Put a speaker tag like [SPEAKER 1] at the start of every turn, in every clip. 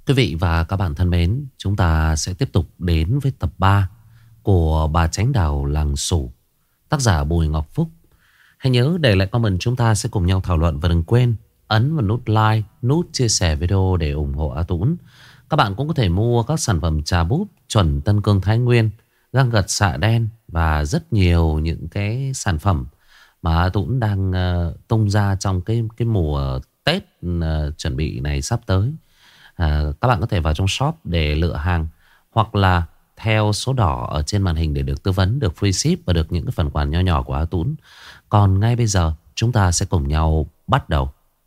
[SPEAKER 1] Quý vị và các bạn thân mến, chúng ta sẽ tiếp tục đến với tập 3 của Bà Chánh Đào Làng Sủ, tác giả Bùi Ngọc Phúc. Hãy nhớ để lại comment, chúng ta sẽ cùng nhau thảo luận. Và đừng quên ấn vào nút like, nút chia sẻ video để ủng hộ A Tũng. Các bạn cũng có thể mua các sản phẩm trà búp chuẩn Tân Cương Thái Nguyên, găng gật xạ đen và rất nhiều những cái sản phẩm mà A Tũng đang tung ra trong cái mùa Tết chuẩn bị này sắp tới. Các bạn có thể vào trong shop để lựa hàng, hoặc là theo số đỏ ở trên màn hình để được tư vấn, được free ship và được những cái phần quà nho nhỏ của A Tũng. Còn ngay bây giờ chúng ta sẽ cùng nhau bắt đầu.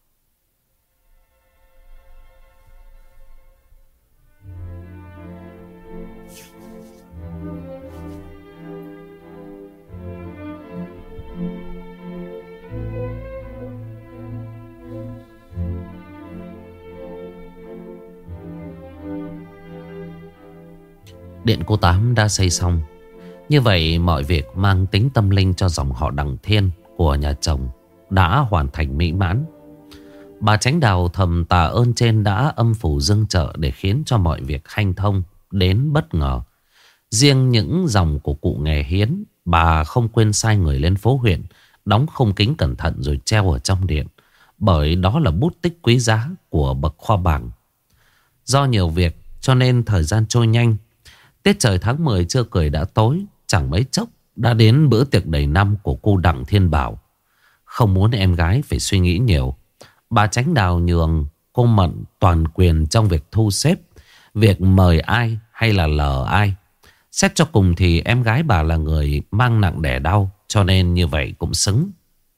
[SPEAKER 1] Điện cô Tám đã xây xong. Như vậy mọi việc mang tính tâm linh cho dòng họ Đằng Thiên của nhà chồng đã hoàn thành mỹ mãn. Bà Chánh Đào thầm tạ ơn trên đã âm phủ dương trợ để khiến cho mọi việc hanh thông đến bất ngờ. Riêng những dòng của cụ nghề hiến, bà không quên sai người lên phố huyện đóng khung kính cẩn thận rồi treo ở trong điện, bởi đó là bút tích quý giá của bậc khoa bảng. Do nhiều việc cho nên thời gian trôi nhanh. Tết trời tháng 10 chưa cười đã tối. Chẳng mấy chốc đã đến bữa tiệc đầy năm của cô Đặng Thiên Bảo. Không muốn em gái phải suy nghĩ nhiều, bà Chánh Đào nhường cô Mận toàn quyền trong việc thu xếp, việc mời ai hay là lờ ai. Xét cho cùng thì em gái bà là người mang nặng đẻ đau, cho nên như vậy cũng xứng.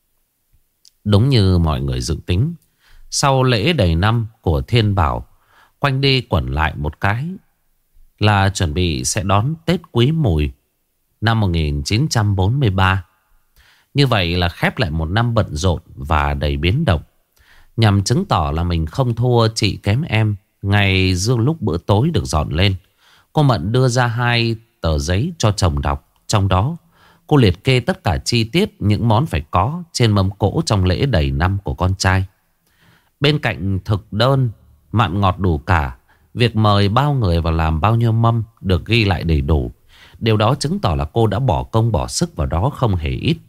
[SPEAKER 1] Đúng như mọi người dự tính, sau lễ đầy năm của Thiên Bảo, quanh đi quẩn lại một cái là chuẩn bị sẽ đón Tết Quý Mùi năm 1943. Như vậy là khép lại một năm bận rộn và đầy biến động. Nhằm chứng tỏ là mình không thua chị kém em, ngày dương lúc bữa tối được dọn lên, cô Mận đưa ra 2 tờ giấy cho chồng đọc. Trong đó cô liệt kê tất cả chi tiết những món phải có trên mâm cỗ trong lễ đầy năm của con trai. Bên cạnh thực đơn mặn ngọt đủ cả, việc mời bao người vào làm bao nhiêu mâm được ghi lại đầy đủ. Điều đó chứng tỏ là cô đã bỏ công bỏ sức vào đó không hề ít.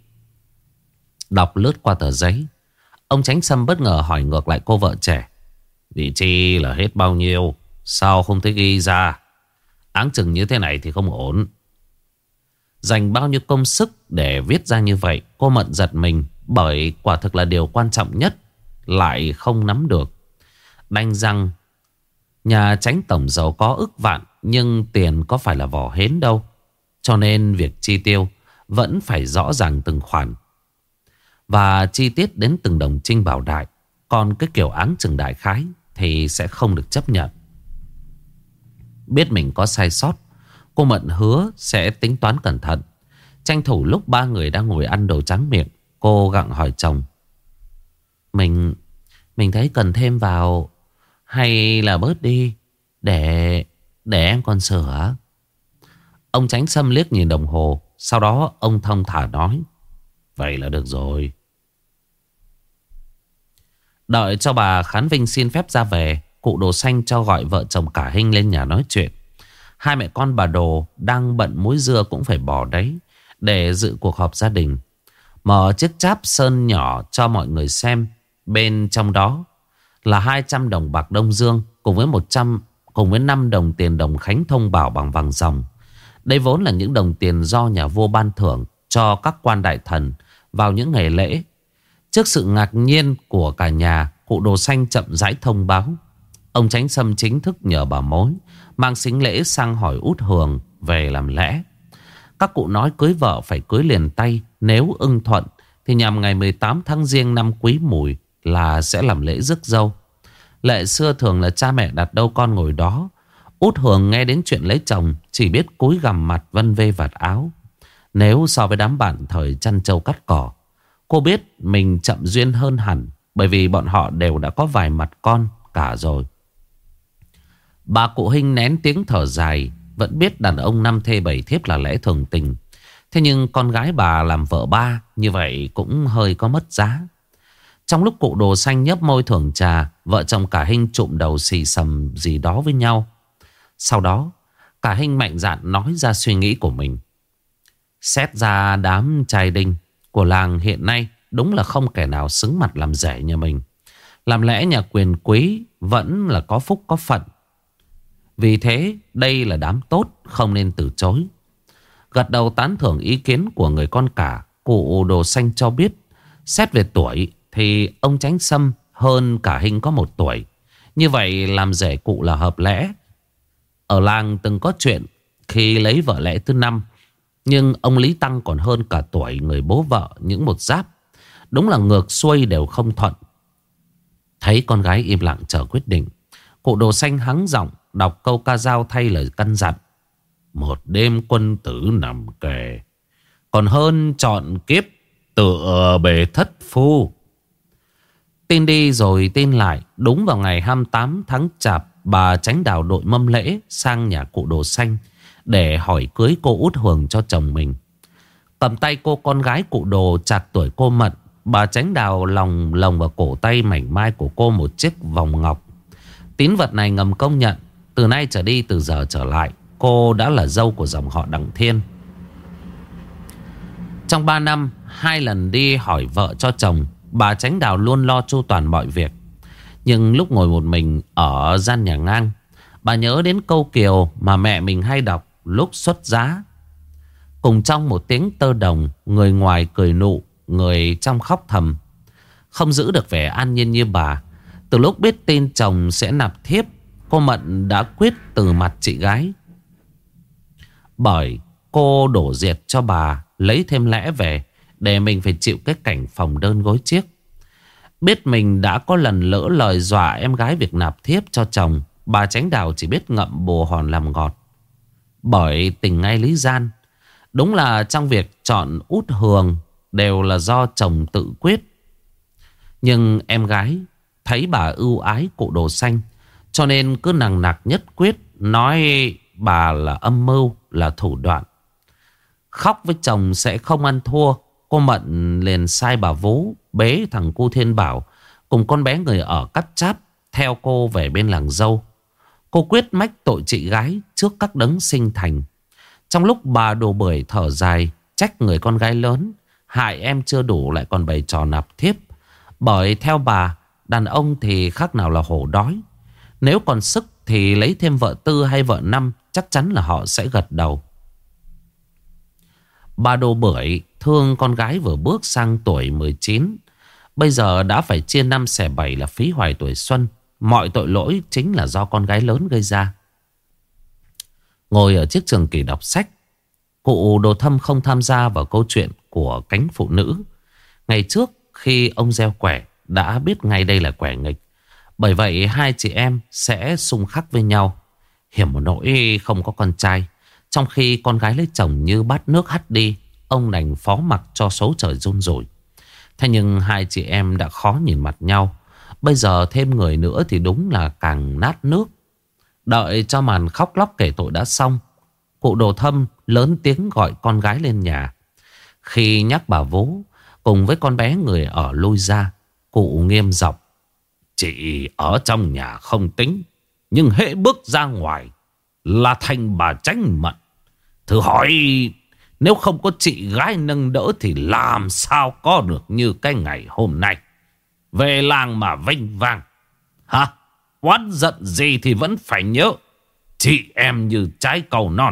[SPEAKER 1] Đọc lướt qua tờ giấy, ông Chánh Sâm bất ngờ hỏi ngược lại cô vợ trẻ: vị chi là hết bao nhiêu? Sao không thấy ghi ra? Áng chừng như thế này thì không ổn. Dành bao nhiêu công sức để viết ra như vậy? Cô Mận giật mình, bởi quả thực là điều quan trọng nhất lại không nắm được. Đành rằng nhà Chánh tổng giàu có ức vạn, nhưng tiền có phải là vỏ hến đâu. Cho nên việc chi tiêu vẫn phải rõ ràng từng khoản, và chi tiết đến từng đồng trinh bảo đại. Còn cái kiểu áng chừng đại khái thì sẽ không được chấp nhận. Biết mình có sai sót, cô Mận hứa sẽ tính toán cẩn thận. Tranh thủ lúc 3 người đang ngồi ăn đồ tráng miệng, cô gặng hỏi chồng: Mình thấy cần thêm vào hay là bớt đi để em còn sửa? Ông Chánh Sâm liếc nhìn đồng hồ, sau đó ông thong thả nói: vậy là được rồi. Đợi cho bà Khán Vinh xin phép ra về, cụ Đồ Xanh cho gọi vợ chồng cả Hinh lên nhà nói chuyện. Hai mẹ con bà Đồ đang bận múi dưa cũng phải bỏ đấy để dự cuộc họp gia đình. Mở chiếc cháp sơn nhỏ cho mọi người xem. Bên trong đó là 200 đồng bạc Đông Dương cùng với 5 đồng tiền đồng Khánh Thông Bảo bằng vàng ròng. Đây vốn là những đồng tiền do nhà vua ban thưởng cho các quan đại thần vào những ngày lễ. Trước sự ngạc nhiên của cả nhà, cụ Đồ Xanh chậm rãi thông báo: ông Chánh Sâm chính thức nhờ bà mối mang sính lễ sang hỏi út Hường về làm lẽ. Các cụ nói cưới vợ phải cưới liền tay. Nếu ưng thuận thì nhằm ngày 18 tháng Giêng năm Quý Mùi là sẽ làm lễ rước dâu. Lệ xưa thường là cha mẹ đặt đâu con ngồi đó. Út Hường nghe đến chuyện lấy chồng chỉ biết cúi gằm mặt vân vê vạt áo. Nếu so với đám bạn thời chăn trâu cắt cỏ, cô biết mình chậm duyên hơn hẳn, bởi vì bọn họ đều đã có vài mặt con cả rồi. Bà cụ Hinh nén tiếng thở dài. Vẫn biết đàn ông 5 thê 7 thiếp là lẽ thường tình. Thế nhưng con gái bà làm vợ ba như vậy cũng hơi có mất giá. Trong lúc cụ Đồ Xanh nhấp môi thưởng trà, vợ chồng cả Hinh trụm đầu xì xầm gì đó với nhau. Sau đó cả Hinh mạnh dạn nói ra suy nghĩ của mình. Xét ra đám trai đinh của làng hiện nay đúng là không kẻ nào xứng mặt làm rể nhà mình. Làm lẽ nhà quyền quý vẫn là có phúc có phận. Vì thế đây là đám tốt, không nên từ chối. Gật đầu tán thưởng ý kiến của người con cả, cụ Đồ Xanh cho biết xét về tuổi thì ông Chánh Sâm hơn cả Hinh có 1 tuổi. Như vậy làm rể cụ là hợp lẽ. Ở làng từng có chuyện khi lấy vợ lẽ thứ 5, nhưng ông Lý Tăng còn hơn cả tuổi người bố vợ những một giáp. Đúng là ngược xuôi đều không thuận. Thấy con gái im lặng chờ quyết định, cụ Đồ Xanh hắng giọng đọc câu ca dao thay lời căn dặn. Một đêm quân tử nằm kề, còn hơn chọn kiếp tựa bề thất phu. Tin đi rồi tin lại. Đúng vào ngày 28 tháng Chạp, bà Chánh Đào đội mâm lễ sang nhà cụ Đồ Xanh để hỏi cưới cô út Hường cho chồng mình. Cầm tay cô con gái cụ Đồ chạc tuổi cô Mận, bà Chánh Đào lồng vào cổ tay mảnh mai của cô một chiếc vòng ngọc. Tín vật này ngầm công nhận từ nay trở đi, từ giờ trở lại, cô đã là dâu của dòng họ Đặng Thiên. Trong 3 năm 2 lần đi hỏi vợ cho chồng, bà Chánh Đào luôn lo chu toàn mọi việc. Nhưng lúc ngồi một mình ở gian nhà ngang, bà nhớ đến câu kiều mà mẹ mình hay đọc lúc xuất giá. Cùng trong một tiếng tơ đồng, người ngoài cười nụ, người trong khóc thầm. Không giữ được vẻ an nhiên như bà. Từ lúc biết tin chồng sẽ nạp thiếp, cô Mận đã quyết từ mặt chị gái. Bởi cô đổ diệt cho bà lấy thêm lẽ về, để mình phải chịu cái cảnh phòng đơn gối chiếc. Biết mình đã có lần lỡ lời dọa em gái việc nạp thiếp cho chồng, bà Chánh Đào chỉ biết ngậm bồ hòn làm ngọt. Bởi tình ngay lý gian, đúng là trong việc chọn út Hường đều là do chồng tự quyết. Nhưng em gái thấy bà ưu ái cụ Đồ Xanh, cho nên cứ nằng nặc nhất quyết nói bà là âm mưu, là thủ đoạn. Khóc với chồng sẽ không ăn thua, cô Mận liền sai bà Vú bế thằng cu Thiên Bảo cùng con bé người ở cắt cháp theo cô về bên làng dâu. Cô quyết mách tội chị gái trước các đấng sinh thành. Trong lúc bà Đồ Bưởi thở dài trách người con gái lớn hại em chưa đủ lại còn bày trò nạp thiếp. Bởi theo bà, đàn ông thì khác nào là hổ đói. Nếu còn sức thì lấy thêm vợ tư hay vợ năm, chắc chắn là họ sẽ gật đầu. Bà Đồ Bưởi thương con gái vừa bước sang tuổi 19, bây giờ đã phải chia 5 xẻ 7 là phí hoài tuổi xuân. Mọi tội lỗi chính là do con gái lớn gây ra. Ngồi ở chiếc trường kỷ đọc sách, cụ Đồ Thâm không tham gia vào câu chuyện của cánh phụ nữ. Ngày trước khi ông gieo quẻ đã biết ngay đây là quẻ nghịch. Bởi vậy hai chị em sẽ xung khắc với nhau. Hiểm một nỗi không có con trai. Trong khi con gái lấy chồng như bát nước hắt đi, ông đành phó mặc cho số trời run rủi. Thế nhưng hai chị em đã khó nhìn mặt nhau. Bây giờ thêm người nữa thì đúng là càng nát nước. Đợi cho màn khóc lóc kể tội đã xong, cụ Đồ Thâm lớn tiếng gọi con gái lên nhà. Khi nhắc bà Vú cùng với con bé người ở lui ra, cụ nghiêm giọng: chị ở trong nhà không tính, nhưng hễ bước ra ngoài là thành bà Chánh Mận. Thử hỏi, nếu không có chị gái nâng đỡ thì làm sao có được như cái ngày hôm nay. Về làng mà vênh vang, hả? Oán giận gì thì vẫn phải nhớ chị em như trái cầu non.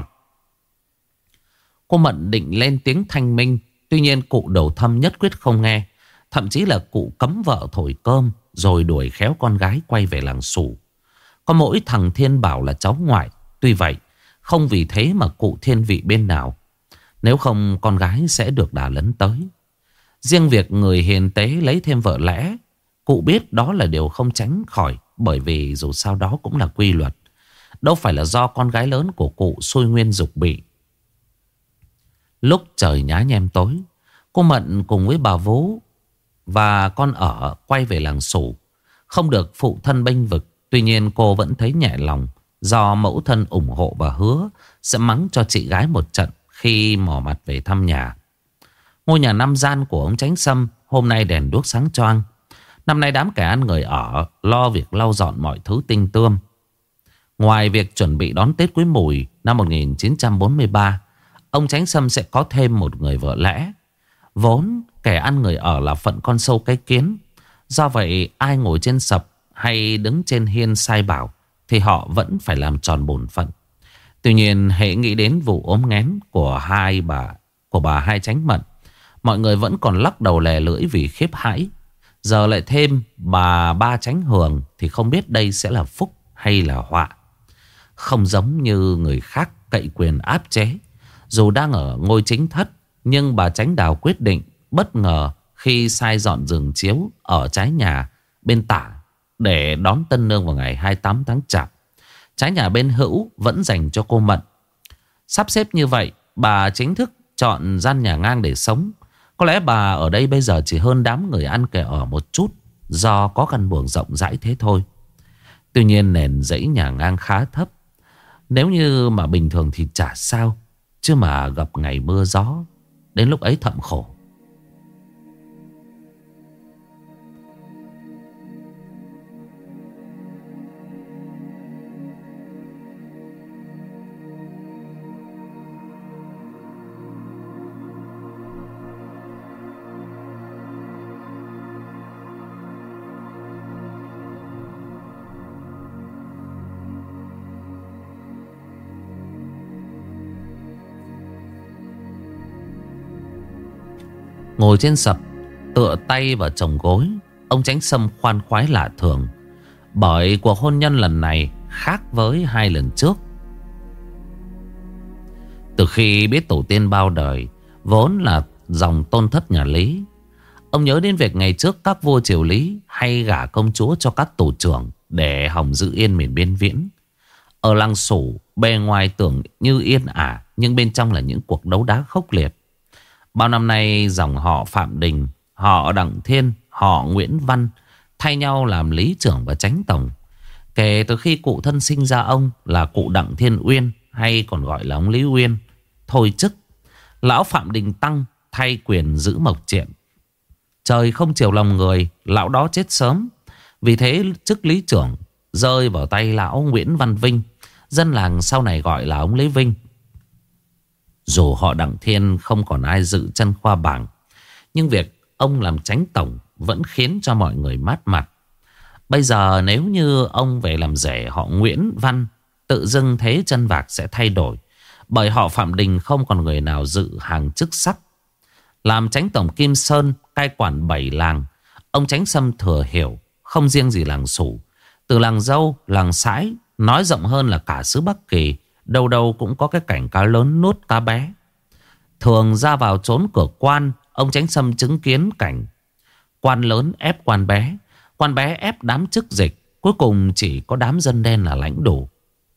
[SPEAKER 1] Cô Mận định lên tiếng thanh minh, tuy nhiên cụ Đồ Thâm nhất quyết không nghe. Thậm chí là cụ cấm vợ thổi cơm, rồi đuổi khéo con gái quay về làng Sủ. Có mỗi thằng Thiên Bảo là cháu ngoại. Tuy vậy không vì thế mà cụ thiên vị bên nào. Nếu không con gái sẽ được đà lấn tới. Riêng việc người hiền tế lấy thêm vợ lẽ, cụ biết đó là điều không tránh khỏi. Bởi vì dù sao đó cũng là quy luật, đâu phải là do con gái lớn của cụ xui nguyên dục bị. Lúc trời nhá nhem tối, cô Mận cùng với bà Vú và con ở quay về làng Sủ. Không được phụ thân bênh vực, tuy nhiên cô vẫn thấy nhẹ lòng, do mẫu thân ủng hộ và hứa sẽ mắng cho chị gái một trận khi mò mặt về thăm nhà. Ngôi nhà 5 gian của ông Chánh Sâm hôm nay đèn đuốc sáng choang. Năm nay đám kẻ ăn người ở lo việc lau dọn mọi thứ tinh tươm. Ngoài việc chuẩn bị đón Tết Quý Mùi năm 1943, ông Chánh Sâm sẽ có thêm một người vợ lẽ. Vốn kẻ ăn người ở là phận con sâu cái kiến. Do vậy ai ngồi trên sập hay đứng trên hiên sai bảo thì họ vẫn phải làm tròn bổn phận. Tuy nhiên hễ nghĩ đến vụ ốm nghén của bà Hai Chánh Mận, mọi người vẫn còn lắc đầu lè lưỡi vì khiếp hãi. Giờ lại thêm bà Ba Chánh Hường thì không biết đây sẽ là phúc hay là họa. Không giống như người khác cậy quyền áp chế. Dù đang ở ngôi chính thất, nhưng bà Chánh Đào quyết định bất ngờ khi sai dọn giường chiếu ở trái nhà bên tả để đón tân nương vào ngày 28 tháng Chạp. Trái nhà bên hữu vẫn dành cho cô Mận. Sắp xếp như vậy, bà chính thức chọn gian nhà ngang để sống. Có lẽ bà ở đây bây giờ chỉ hơn đám người ăn kẻ ở một chút, do có căn buồng rộng rãi thế thôi. Tuy nhiên nền dãy nhà ngang khá thấp. Nếu như mà bình thường thì chả sao, chứ mà gặp ngày mưa gió, đến lúc ấy thậm khổ. Ngồi trên sập, tựa tay vào chồng gối, ông Chánh Sâm khoan khoái lạ thường. Bởi cuộc hôn nhân lần này khác với hai lần trước. Từ khi biết tổ tiên bao đời vốn là dòng tôn thất nhà Lý, ông nhớ đến việc ngày trước các vua triều Lý hay gả công chúa cho các tổ trưởng để hòng giữ yên miền biên viễn. Ở làng Sủ, bề ngoài tưởng như yên ả, nhưng bên trong là những cuộc đấu đá khốc liệt. Bao năm nay dòng họ Phạm Đình, họ Đặng Thiên, họ Nguyễn Văn thay nhau làm lý trưởng và chánh tổng. Kể từ khi cụ thân sinh ra ông là cụ Đặng Thiên Uyên, hay còn gọi là ông Lý Uyên, thôi chức, lão Phạm Đình Tăng thay quyền giữ mộc triện. Trời không chiều lòng người, lão đó chết sớm. Vì thế chức lý trưởng rơi vào tay lão Nguyễn Văn Vinh, dân làng sau này gọi là ông Lý Vinh. Dù họ Đặng Thiên không còn ai dự chân khoa bảng, nhưng việc ông làm chánh tổng vẫn khiến cho mọi người mát mặt. Bây giờ nếu như ông về làm rể họ Nguyễn Văn, tự dưng thế chân vạc sẽ thay đổi. Bởi họ Phạm Đình không còn người nào dự hàng chức sắc. Làm chánh tổng Kim Sơn, cai quản 7 làng, ông Chánh Sâm thừa hiểu không riêng gì làng Sủ. Từ làng Dâu, làng Sãi, nói rộng hơn là cả xứ Bắc Kỳ, đâu đâu cũng có cái cảnh cá lớn nuốt cá bé. Thường ra vào trốn cửa quan, ông Chánh Sâm chứng kiến cảnh quan lớn ép quan bé ép đám chức dịch, cuối cùng chỉ có đám dân đen là lãnh đủ.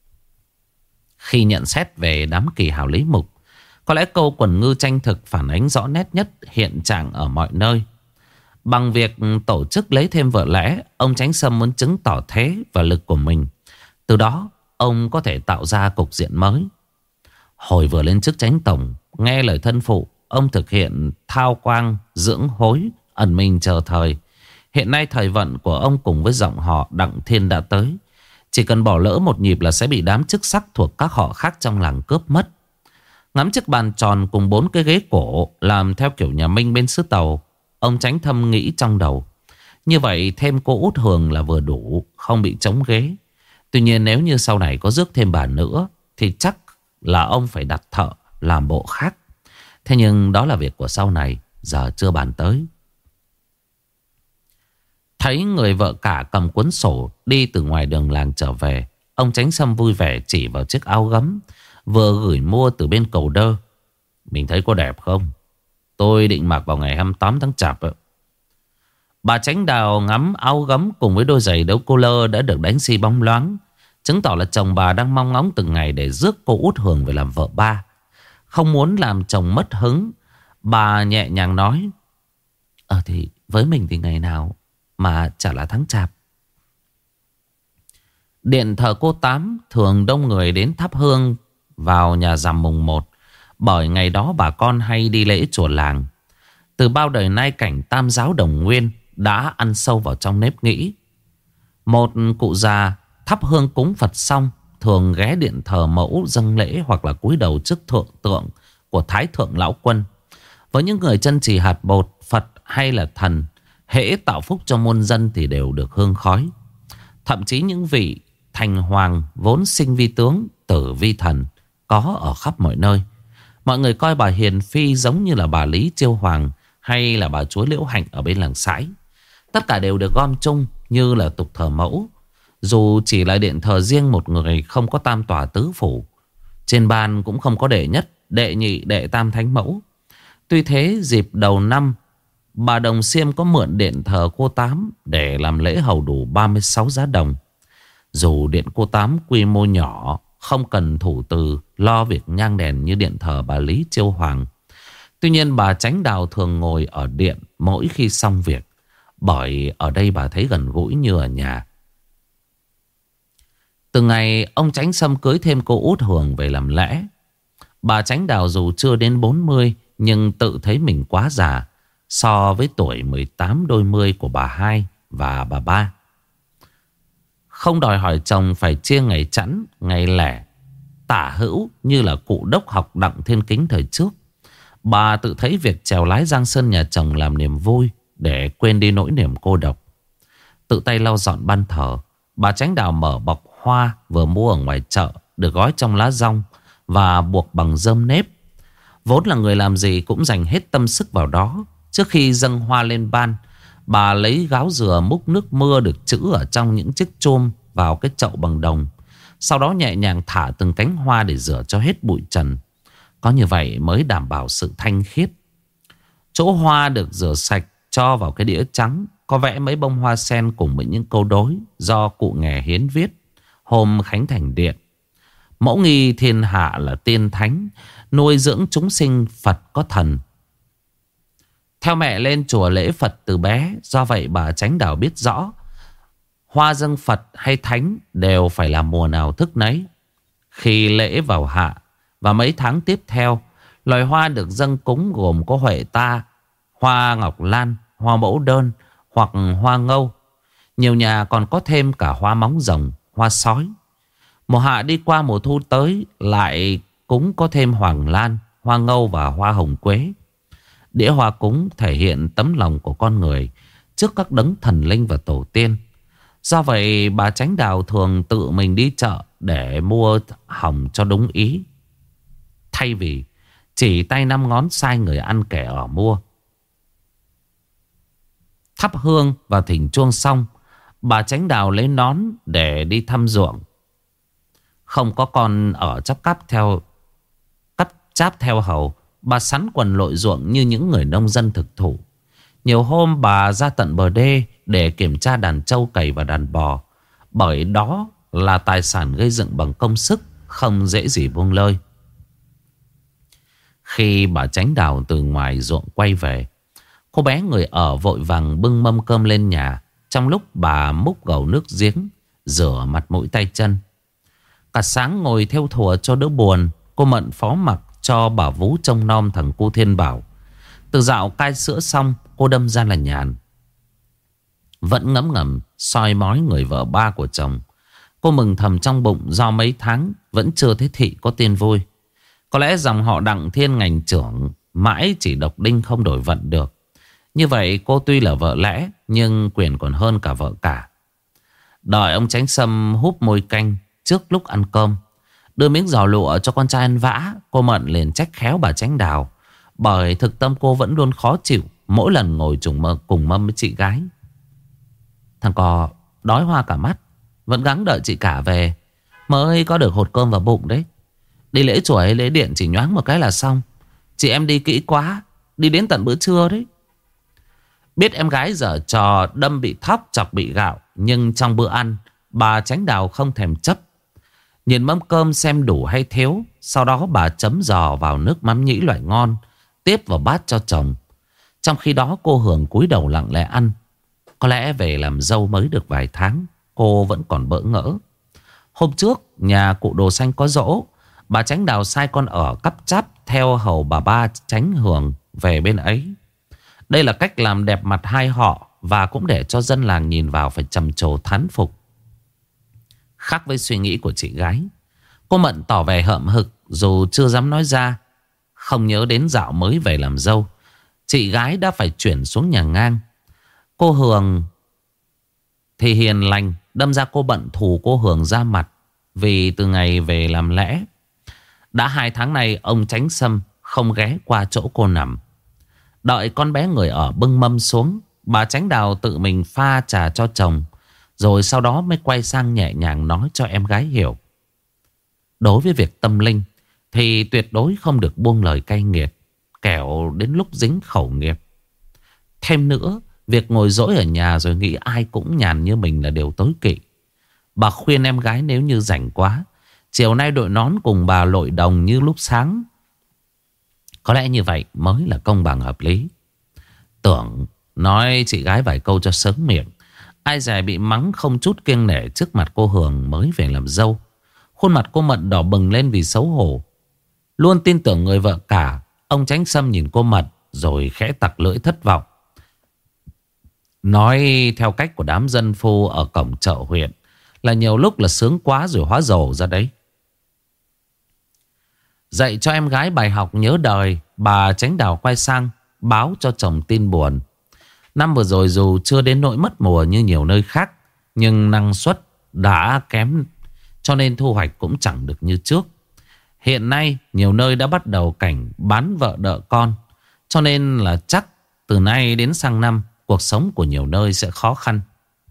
[SPEAKER 1] Khi nhận xét về đám kỳ hào Lý Mục, có lẽ câu quần ngư tranh thực phản ánh rõ nét nhất hiện trạng ở mọi nơi. Bằng việc tổ chức lấy thêm vợ lẽ, ông Chánh Sâm muốn chứng tỏ thế và lực của mình. Từ đó ông có thể tạo ra cục diện mới. Hồi vừa lên chức chánh tổng, nghe lời thân phụ, ông thực hiện thao quang dưỡng hối, ẩn mình chờ thời. Hiện nay thời vận của ông cùng với dòng họ Đặng Thiên đã tới. Chỉ cần bỏ lỡ một nhịp là sẽ bị đám chức sắc thuộc các họ khác trong làng cướp mất. Ngắm chiếc bàn tròn cùng 4 cái ghế cổ làm theo kiểu nhà Minh bên xứ Tàu, ông Chánh thầm nghĩ trong đầu. Như vậy thêm cô Út Hường là vừa đủ, không bị trống ghế. Tuy nhiên nếu như sau này có rước thêm bà nữa thì chắc là ông phải đặt thợ làm bộ khác. Thế nhưng đó là việc của sau này, giờ chưa bàn tới. Thấy người vợ cả cầm cuốn sổ đi từ ngoài đường làng trở về, ông Chánh Sâm vui vẻ chỉ vào chiếc áo gấm vừa gửi mua từ bên Cầu Đơ. Mình thấy có đẹp không? Tôi định mặc vào ngày 28 tháng Chạp. Bà Chánh Đào ngắm áo gấm cùng với đôi giày đấu cô lơ đã được đánh xi bóng loáng, chứng tỏ là chồng bà đang mong ngóng từng ngày để rước cô Út Hường về làm vợ ba. Không muốn làm chồng mất hứng, bà nhẹ nhàng nói: thì với mình thì ngày nào mà chả là tháng Chạp. Điện thờ cô Tám thường đông người đến thắp hương vào nhà rằm mùng 1, bởi ngày đó bà con hay đi lễ chùa làng. Từ bao đời nay cảnh Tam giáo đồng nguyên đã ăn sâu vào trong nếp nghĩ. Một cụ già thắp hương cúng Phật xong thường ghé điện thờ mẫu dâng lễ hoặc là cúi đầu trước thượng tượng của Thái Thượng Lão Quân. Với những người chân trì hạt bột, Phật hay là thần, hễ tạo phúc cho muôn dân thì đều được hương khói. Thậm chí những vị thành hoàng vốn sinh vi tướng, tử vi thần có ở khắp mọi nơi. Mọi người coi bà Hiền Phi giống như là bà Lý Chiêu Hoàng hay là bà chúa Liễu Hạnh ở bên làng Sãi. Tất cả đều được gom chung như là tục thờ mẫu. Dù chỉ là điện thờ riêng một người, không có tam tòa tứ phủ. Trên ban cũng không có đệ nhất, đệ nhị, đệ tam thánh mẫu. Tuy thế dịp đầu năm, bà Đồng Xiêm có mượn điện thờ cô Tám để làm lễ hầu đủ 36 giá đồng. Dù điện cô Tám quy mô nhỏ, không cần thủ từ lo việc nhang đèn như điện thờ bà Lý Chiêu Hoàng. Tuy nhiên bà Chánh Đào thường ngồi ở điện mỗi khi xong việc, bởi ở đây bà thấy gần gũi như ở nhà. Từ ngày ông Chánh Sâm cưới thêm cô út Hường về làm lẽ, bà Chánh Đào dù chưa đến 40 nhưng tự thấy mình quá già so với tuổi 18 đôi mươi của bà hai và bà ba. Không đòi hỏi chồng phải chia ngày chẵn, ngày lẻ, tả hữu như là cụ đốc học Đặng Thiên Kính thời trước. Bà tự thấy việc chèo lái giang sơn nhà chồng làm niềm vui để quên đi nỗi niềm cô độc. Tự tay lau dọn ban thờ, bà Chánh Đào mở bọc hoa vừa mua ở ngoài chợ, được gói trong lá dong và buộc bằng rơm nếp. Vốn là người làm gì cũng dành hết tâm sức vào đó. Trước khi dâng hoa lên ban, bà lấy gáo dừa múc nước mưa được trữ ở trong những chiếc chôm vào cái chậu bằng đồng. Sau đó nhẹ nhàng thả từng cánh hoa để rửa cho hết bụi trần. Có như vậy mới đảm bảo sự thanh khiết. Chỗ hoa được rửa sạch cho vào cái đĩa trắng, có vẽ mấy bông hoa sen cùng với những câu đối do cụ nghè Hiến viết hôm khánh thành điện. Mẫu nghi thiên hạ là tiên thánh, nuôi dưỡng chúng sinh Phật có thần. Theo mẹ lên chùa lễ Phật từ bé, do vậy bà Chánh Đào biết rõ hoa dâng Phật hay thánh đều phải là mùa nào thức nấy. Khi lễ vào hạ và mấy tháng tiếp theo, loài hoa được dâng cúng gồm có huệ ta, hoa ngọc lan, hoa mẫu đơn hoặc hoa ngâu. Nhiều nhà còn có thêm cả hoa móng rồng, hoa sói. Mùa hạ đi qua mùa thu tới lại cúng có thêm hoàng lan, hoa ngâu và hoa hồng quế. Đĩa hoa cúng thể hiện tấm lòng của con người trước các đấng thần linh và tổ tiên. Do vậy bà Chánh Đào thường tự mình đi chợ để mua hồng cho đúng ý, thay vì chỉ tay 5 ngón sai người ăn kẻ ở mua. Thắp hương và thỉnh chuông xong, bà Chánh Đào lấy nón để đi thăm ruộng. Không có con ở cắp cháp theo hầu, bà sắn quần lội ruộng như những người nông dân thực thụ. Nhiều hôm bà ra tận bờ đê để kiểm tra đàn trâu cày và đàn bò, bởi đó là tài sản gây dựng bằng công sức, không dễ gì buông lơi. Khi bà Chánh Đào từ ngoài ruộng quay về, cô bé người ở vội vàng bưng mâm cơm lên nhà, trong lúc bà múc gầu nước giếng rửa mặt mũi tay chân. Cả sáng ngồi theo thùa cho đỡ buồn, cô Mận phó mặc cho bà Vú trông nom thằng cu Thiên Bảo. Từ dạo cai sữa xong, cô đâm ra là nhàn, vẫn ngấm ngầm soi mói người vợ ba của chồng. Cô mừng thầm trong bụng do mấy tháng vẫn chưa thấy thị có tin vui. Có lẽ dòng họ Đặng Thiên ngành trưởng mãi chỉ độc đinh không đổi vận được. Như vậy cô tuy là vợ lẽ nhưng quyền còn hơn cả vợ cả. Đợi ông Chánh Sâm húp môi canh trước lúc ăn cơm, đưa miếng giò lụa cho con trai ăn vã, cô Mận liền trách khéo bà Chánh Đào, bởi thực tâm cô vẫn luôn khó chịu mỗi lần ngồi cùng mâm với chị gái. Thằng cò đói hoa cả mắt, vẫn gắng đợi chị cả về mới có được hột cơm vào bụng đấy. Đi lễ chùa hay lễ điện chỉ nhoáng một cái là xong. Chị em đi kỹ quá, đi đến tận bữa trưa đấy. Biết em gái giở trò đâm bị thóc chọc bị gạo, nhưng trong bữa ăn bà Chánh Đào không thèm chấp. Nhìn mâm cơm xem đủ hay thiếu, sau đó bà chấm giò vào nước mắm nhĩ loại ngon, tiếp vào bát cho chồng. Trong khi đó cô Hường cúi đầu lặng lẽ ăn. Có lẽ về làm dâu mới được vài tháng, cô vẫn còn bỡ ngỡ. Hôm trước nhà cụ Đồ Xanh có giỗ, bà Chánh Đào sai con ở cắp cháp theo hầu bà ba Chánh Hường về bên ấy. Đây là cách làm đẹp mặt hai họ và cũng để cho dân làng nhìn vào phải trầm trồ thán phục. Khác với suy nghĩ của chị gái, cô Mận tỏ vẻ hậm hực dù chưa dám nói ra. Không nhớ đến dạo mới về làm dâu, chị gái đã phải chuyển xuống nhà ngang. Cô Hường thì hiền lành, đâm ra cô Bận thù cô Hường ra mặt. Vì từ ngày về làm lẽ, đã 2 tháng nay ông Chánh Sâm không ghé qua chỗ cô nằm. Đợi con bé người ở bưng mâm xuống, bà Chánh Đào tự mình pha trà cho chồng, rồi sau đó mới quay sang nhẹ nhàng nói cho em gái hiểu. Đối với việc tâm linh thì tuyệt đối không được buông lời cay nghiệt, kẻo đến lúc dính khẩu nghiệp. Thêm nữa, việc ngồi dỗi ở nhà rồi nghĩ ai cũng nhàn như mình là điều tối kỵ. Bà khuyên em gái nếu như rảnh quá, chiều nay đội nón cùng bà lội đồng như lúc sáng. Có lẽ như vậy mới là công bằng hợp lý. Tưởng nói chị gái vài câu cho sướng miệng, ai dè bị mắng không chút kiêng nể trước mặt cô Hường mới về làm dâu. Khuôn mặt cô Mận đỏ bừng lên vì xấu hổ. Luôn tin tưởng người vợ cả, ông Chánh Sâm nhìn cô Mận rồi khẽ tặc lưỡi thất vọng. Nói theo cách của đám dân phu ở cổng chợ huyện là nhiều lúc là sướng quá rồi hóa rồ ra đấy. Dạy cho em gái bài học nhớ đời, bà Chánh Đào quay sang báo cho chồng tin buồn. Năm vừa rồi dù chưa đến nỗi mất mùa như nhiều nơi khác, nhưng năng suất đã kém, cho nên thu hoạch cũng chẳng được như trước. Hiện nay nhiều nơi đã bắt đầu cảnh bán vợ đợ con, cho nên là chắc từ nay đến sang năm cuộc sống của nhiều nơi sẽ khó khăn.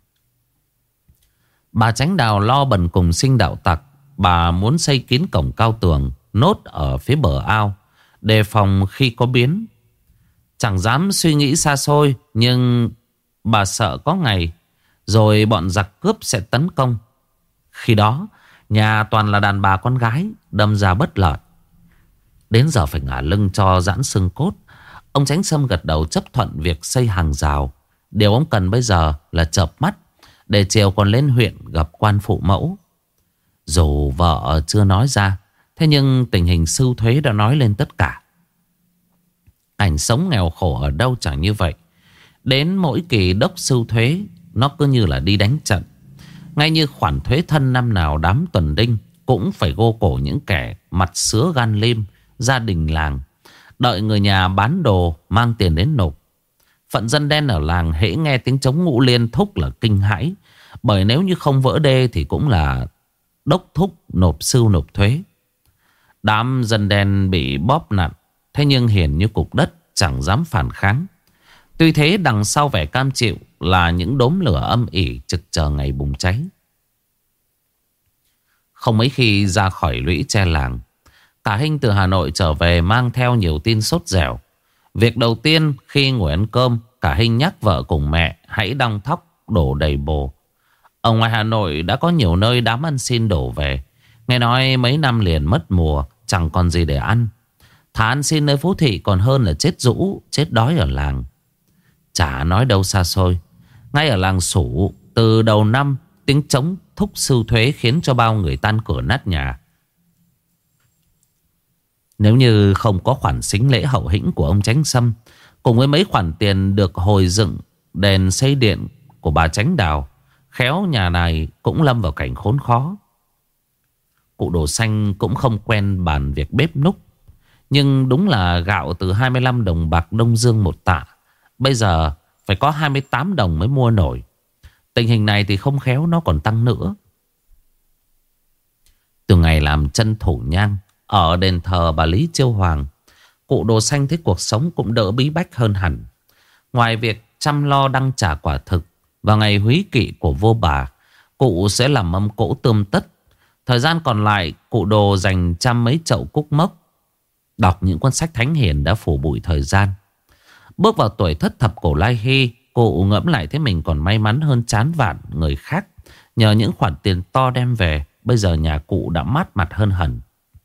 [SPEAKER 1] Bà Chánh Đào lo bần cùng sinh đạo tặc. Bà muốn xây kín cổng cao tường nốt ở phía bờ ao, đề phòng khi có biến. Chẳng dám suy nghĩ xa xôi, nhưng bà sợ có ngày rồi bọn giặc cướp sẽ tấn công. Khi đó nhà toàn là đàn bà con gái, đâm ra bất lợi. Đến giờ phải ngả lưng cho giãn xương cốt, ông Chánh Sâm gật đầu chấp thuận việc xây hàng rào. Điều ông cần bây giờ là chợp mắt để chiều còn lên huyện gặp quan phụ mẫu. Dù vợ chưa nói ra, thế nhưng tình hình sưu thuế đã nói lên tất cả. Cảnh sống nghèo khổ ở đâu chẳng như vậy. Đến mỗi kỳ đốc sưu thuế, nó cứ như là đi đánh trận. Ngay như khoản thuế thân năm nào đám tuần đinh cũng phải gô cổ những kẻ mặt sứa gan lim gia đình làng, đợi người nhà bán đồ mang tiền đến nộp. Phận dân đen ở làng hễ nghe tiếng trống ngũ liên thúc là kinh hãi, bởi nếu như không vỡ đê thì cũng là đốc thúc nộp sưu nộp thuế. Đám dân đen bị bóp nặn, thế nhưng hiền như cục đất, chẳng dám phản kháng. Tuy thế đằng sau vẻ cam chịu là những đốm lửa âm ỉ trực chờ ngày bùng cháy. Không mấy khi ra khỏi lũy tre làng, cả Hinh từ Hà Nội trở về mang theo nhiều tin sốt dẻo. Việc đầu tiên khi ngồi ăn cơm, cả Hinh nhắc vợ cùng mẹ hãy đong thóc đổ đầy bồ. Ở ngoài Hà Nội đã có nhiều nơi đám ăn xin đổ về. Nghe nói mấy năm liền mất mùa, chẳng còn gì để ăn. Thà ăn xin nơi phố thị còn hơn là chết rũ, chết đói ở làng. Chả nói đâu xa xôi, ngay ở làng Sủ, từ đầu năm tiếng trống thúc sưu thuế khiến cho bao người tan cửa nát nhà. Nếu như không có khoản sính lễ hậu hĩnh của ông Chánh Sâm, cùng với mấy khoản tiền được hồi dựng đèn xây điện của bà Chánh Đào, khéo nhà này cũng lâm vào cảnh khốn khó. Cụ Đồ Xanh cũng không quen bàn việc bếp núc, nhưng đúng là gạo từ 25 đồng bạc Đông Dương một tạ, bây giờ phải có 28 đồng mới mua nổi. Tình hình này thì không khéo nó còn tăng nữa. Từ ngày làm chân thủ nhang ở đền thờ bà Lý Chiêu Hoàng, cụ Đồ Xanh thấy cuộc sống cũng đỡ bí bách hơn hẳn. Ngoài việc chăm lo đăng trả quả thực, vào ngày húy kỵ của vua bà, cụ sẽ làm mâm cỗ tươm tất. Thời gian còn lại, cụ Đồ dành chăm mấy chậu cúc mốc, đọc những cuốn sách thánh hiền đã phủ bụi thời gian. Bước vào tuổi thất thập cổ lai hy, cụ ngẫm lại thấy mình còn may mắn hơn chán vạn người khác. Nhờ những khoản tiền to đem về, bây giờ nhà cụ đã mát mặt hơn hẳn.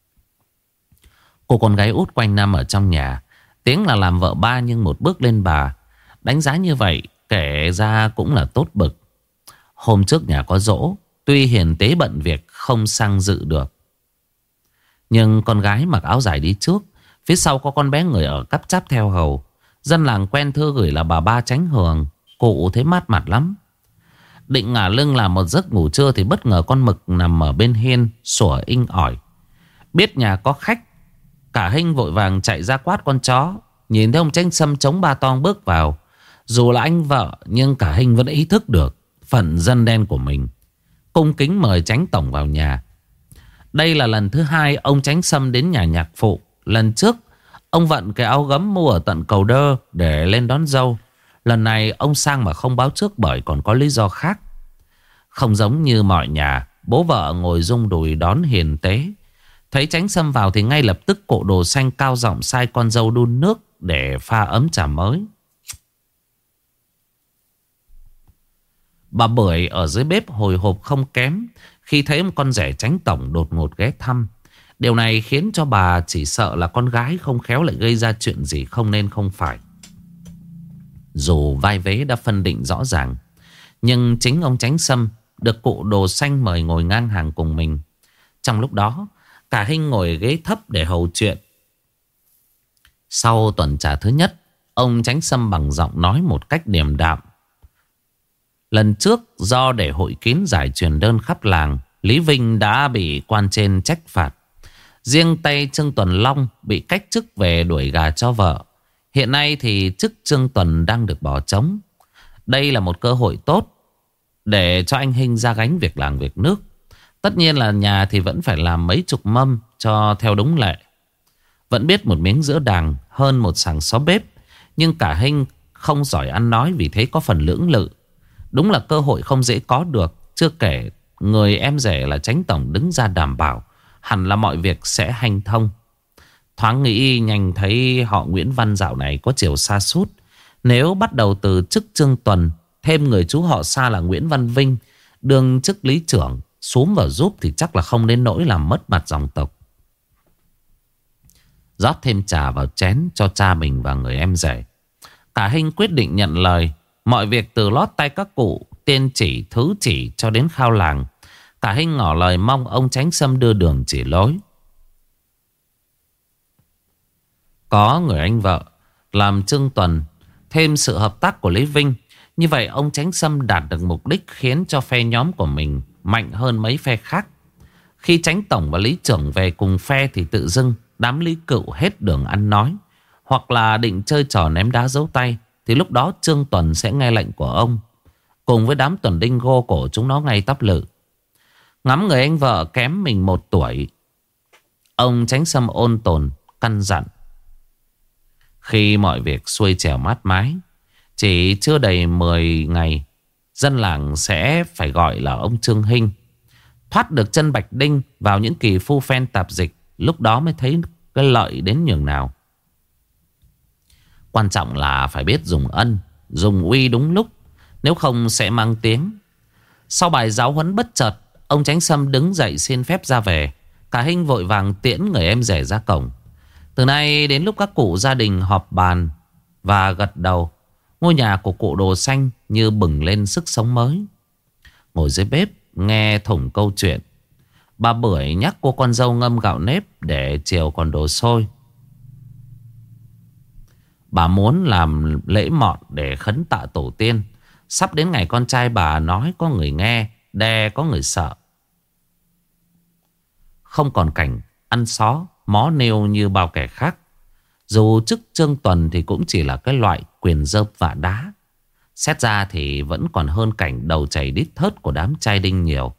[SPEAKER 1] Cô con gái út quanh năm ở trong nhà, tiếng là làm vợ ba nhưng một bước lên bà. Đánh giá như vậy, kể ra cũng là tốt bực. Hôm trước nhà có giỗ, tuy hiền tế bận việc không sang dự được, nhưng con gái mặc áo dài đi trước, phía sau có con bé người ở cắp cháp theo hầu. Dân làng quen thưa gửi là bà Ba Chánh Hường. Cụ thấy mát mặt lắm. Định ngả lưng làm một giấc ngủ trưa thì bất ngờ con mực nằm ở bên hiên sủa inh ỏi. Biết nhà có khách, cả Hinh vội vàng chạy ra quát con chó. Nhìn thấy ông Chánh Sâm chống ba tong bước vào, dù là anh vợ nhưng cả Hinh vẫn ý thức được phận dân đen của mình, cung kính mời Chánh tổng vào nhà. Đây là lần thứ hai ông Chánh Sâm đến nhà nhạc phụ. Lần trước ông vận cái áo gấm mua ở tận Cầu Đơ để lên đón dâu. Lần này ông sang mà không báo trước bởi còn có lý do khác. Không giống như mọi nhà, bố vợ ngồi rung đùi đón hiền tế. Thấy Chánh Sâm vào thì ngay lập tức cụ Đồ Xanh cao giọng sai con dâu đun nước để pha ấm trà mới. Bà Bưởi ở dưới bếp hồi hộp không kém khi thấy một con rể Chánh tổng đột ngột ghé thăm. Điều này khiến cho bà chỉ sợ là con gái không khéo lại gây ra chuyện gì không nên không phải. Dù vai vế đã phân định rõ ràng, nhưng chính ông Chánh Sâm được cụ Đồ Xanh mời ngồi ngang hàng cùng mình. Trong lúc đó, cả Hinh ngồi ghế thấp để hầu chuyện. Sau tuần trà thứ nhất, ông Chánh Sâm bằng giọng nói một cách điềm đạm. Lần trước do để hội kín giải truyền đơn khắp làng, Lý Vinh đã bị quan trên trách phạt. Riêng tay Trương Tuần Long bị cách chức về đuổi gà cho vợ. Hiện nay thì chức Trương Tuần đang được bỏ trống. Đây là một cơ hội tốt để cho anh Hinh ra gánh việc làng việc nước. Tất nhiên là nhà thì vẫn phải làm mấy chục mâm cho theo đúng lệ. Vẫn biết một miếng giữa đàng hơn một sàng xó bếp. Nhưng cả Hinh không giỏi ăn nói, vì thế có phần lưỡng lự. Đúng là cơ hội không dễ có được. Chưa kể người em rể là Chánh tổng đứng ra đảm bảo hẳn là mọi việc sẽ hanh thông. Thoáng nghĩ nhanh thấy họ Nguyễn Văn dạo này có chiều sa sút. Nếu bắt đầu từ chức Trương Tuần, thêm người chú họ xa là Nguyễn Văn Vinh đương chức lý trưởng xuống vào giúp, thì chắc là không đến nỗi làm mất mặt dòng tộc. Rót thêm trà vào chén cho cha mình và người em rể, cả Hinh quyết định nhận lời. Mọi việc từ lót tay các cụ, tiên chỉ, thứ chỉ cho đến khao làng, cả Hinh ngỏ lời mong ông Chánh Sâm đưa đường chỉ lối. Có người anh vợ làm Trương Tuần, thêm sự hợp tác của Lý Vinh, như vậy ông Chánh Sâm đạt được mục đích khiến cho phe nhóm của mình mạnh hơn mấy phe khác. Khi Chánh tổng và Lý trưởng về cùng phe thì tự dưng đám Lý Cựu hết đường ăn nói, hoặc là định chơi trò ném đá giấu tay, thì lúc đó Trương Tuần sẽ nghe lệnh của ông, cùng với đám tuần đinh gô cổ chúng nó ngay tắp lự. Ngắm người anh vợ kém mình 1 tuổi, ông Chánh Sâm ôn tồn căn dặn. Khi mọi việc xuôi chèo mát mái, chỉ chưa đầy 10 ngày, dân làng sẽ phải gọi là ông Trương Hinh. Thoát được chân Bạch Đinh vào những kỳ phu phen tạp dịch, lúc đó mới thấy cái lợi đến nhường nào. Quan trọng là phải biết dùng ân, dùng uy đúng lúc, nếu không sẽ mang tiếng. Sau bài giáo huấn bất chợt, ông Chánh Sâm đứng dậy xin phép ra về. Cả Hinh vội vàng tiễn người em rể ra cổng. Từ nay đến lúc các cụ gia đình họp bàn và gật đầu, ngôi nhà của cụ Đồ Xanh như bừng lên sức sống mới. Ngồi dưới bếp nghe thủng câu chuyện, bà Bưởi nhắc cô con dâu ngâm gạo nếp để chiều còn đồ sôi. Bà muốn làm lễ mọn để khấn tạ tổ tiên. Sắp đến ngày con trai bà nói có người nghe, đe có người sợ. Không còn cảnh ăn xó, mó nêu như bao kẻ khác. Dù chức Trương Tuần thì cũng chỉ là cái loại quyền dơm vạ đá. Xét ra thì vẫn còn hơn cảnh đầu chảy đít thớt của đám trai đinh nhiều.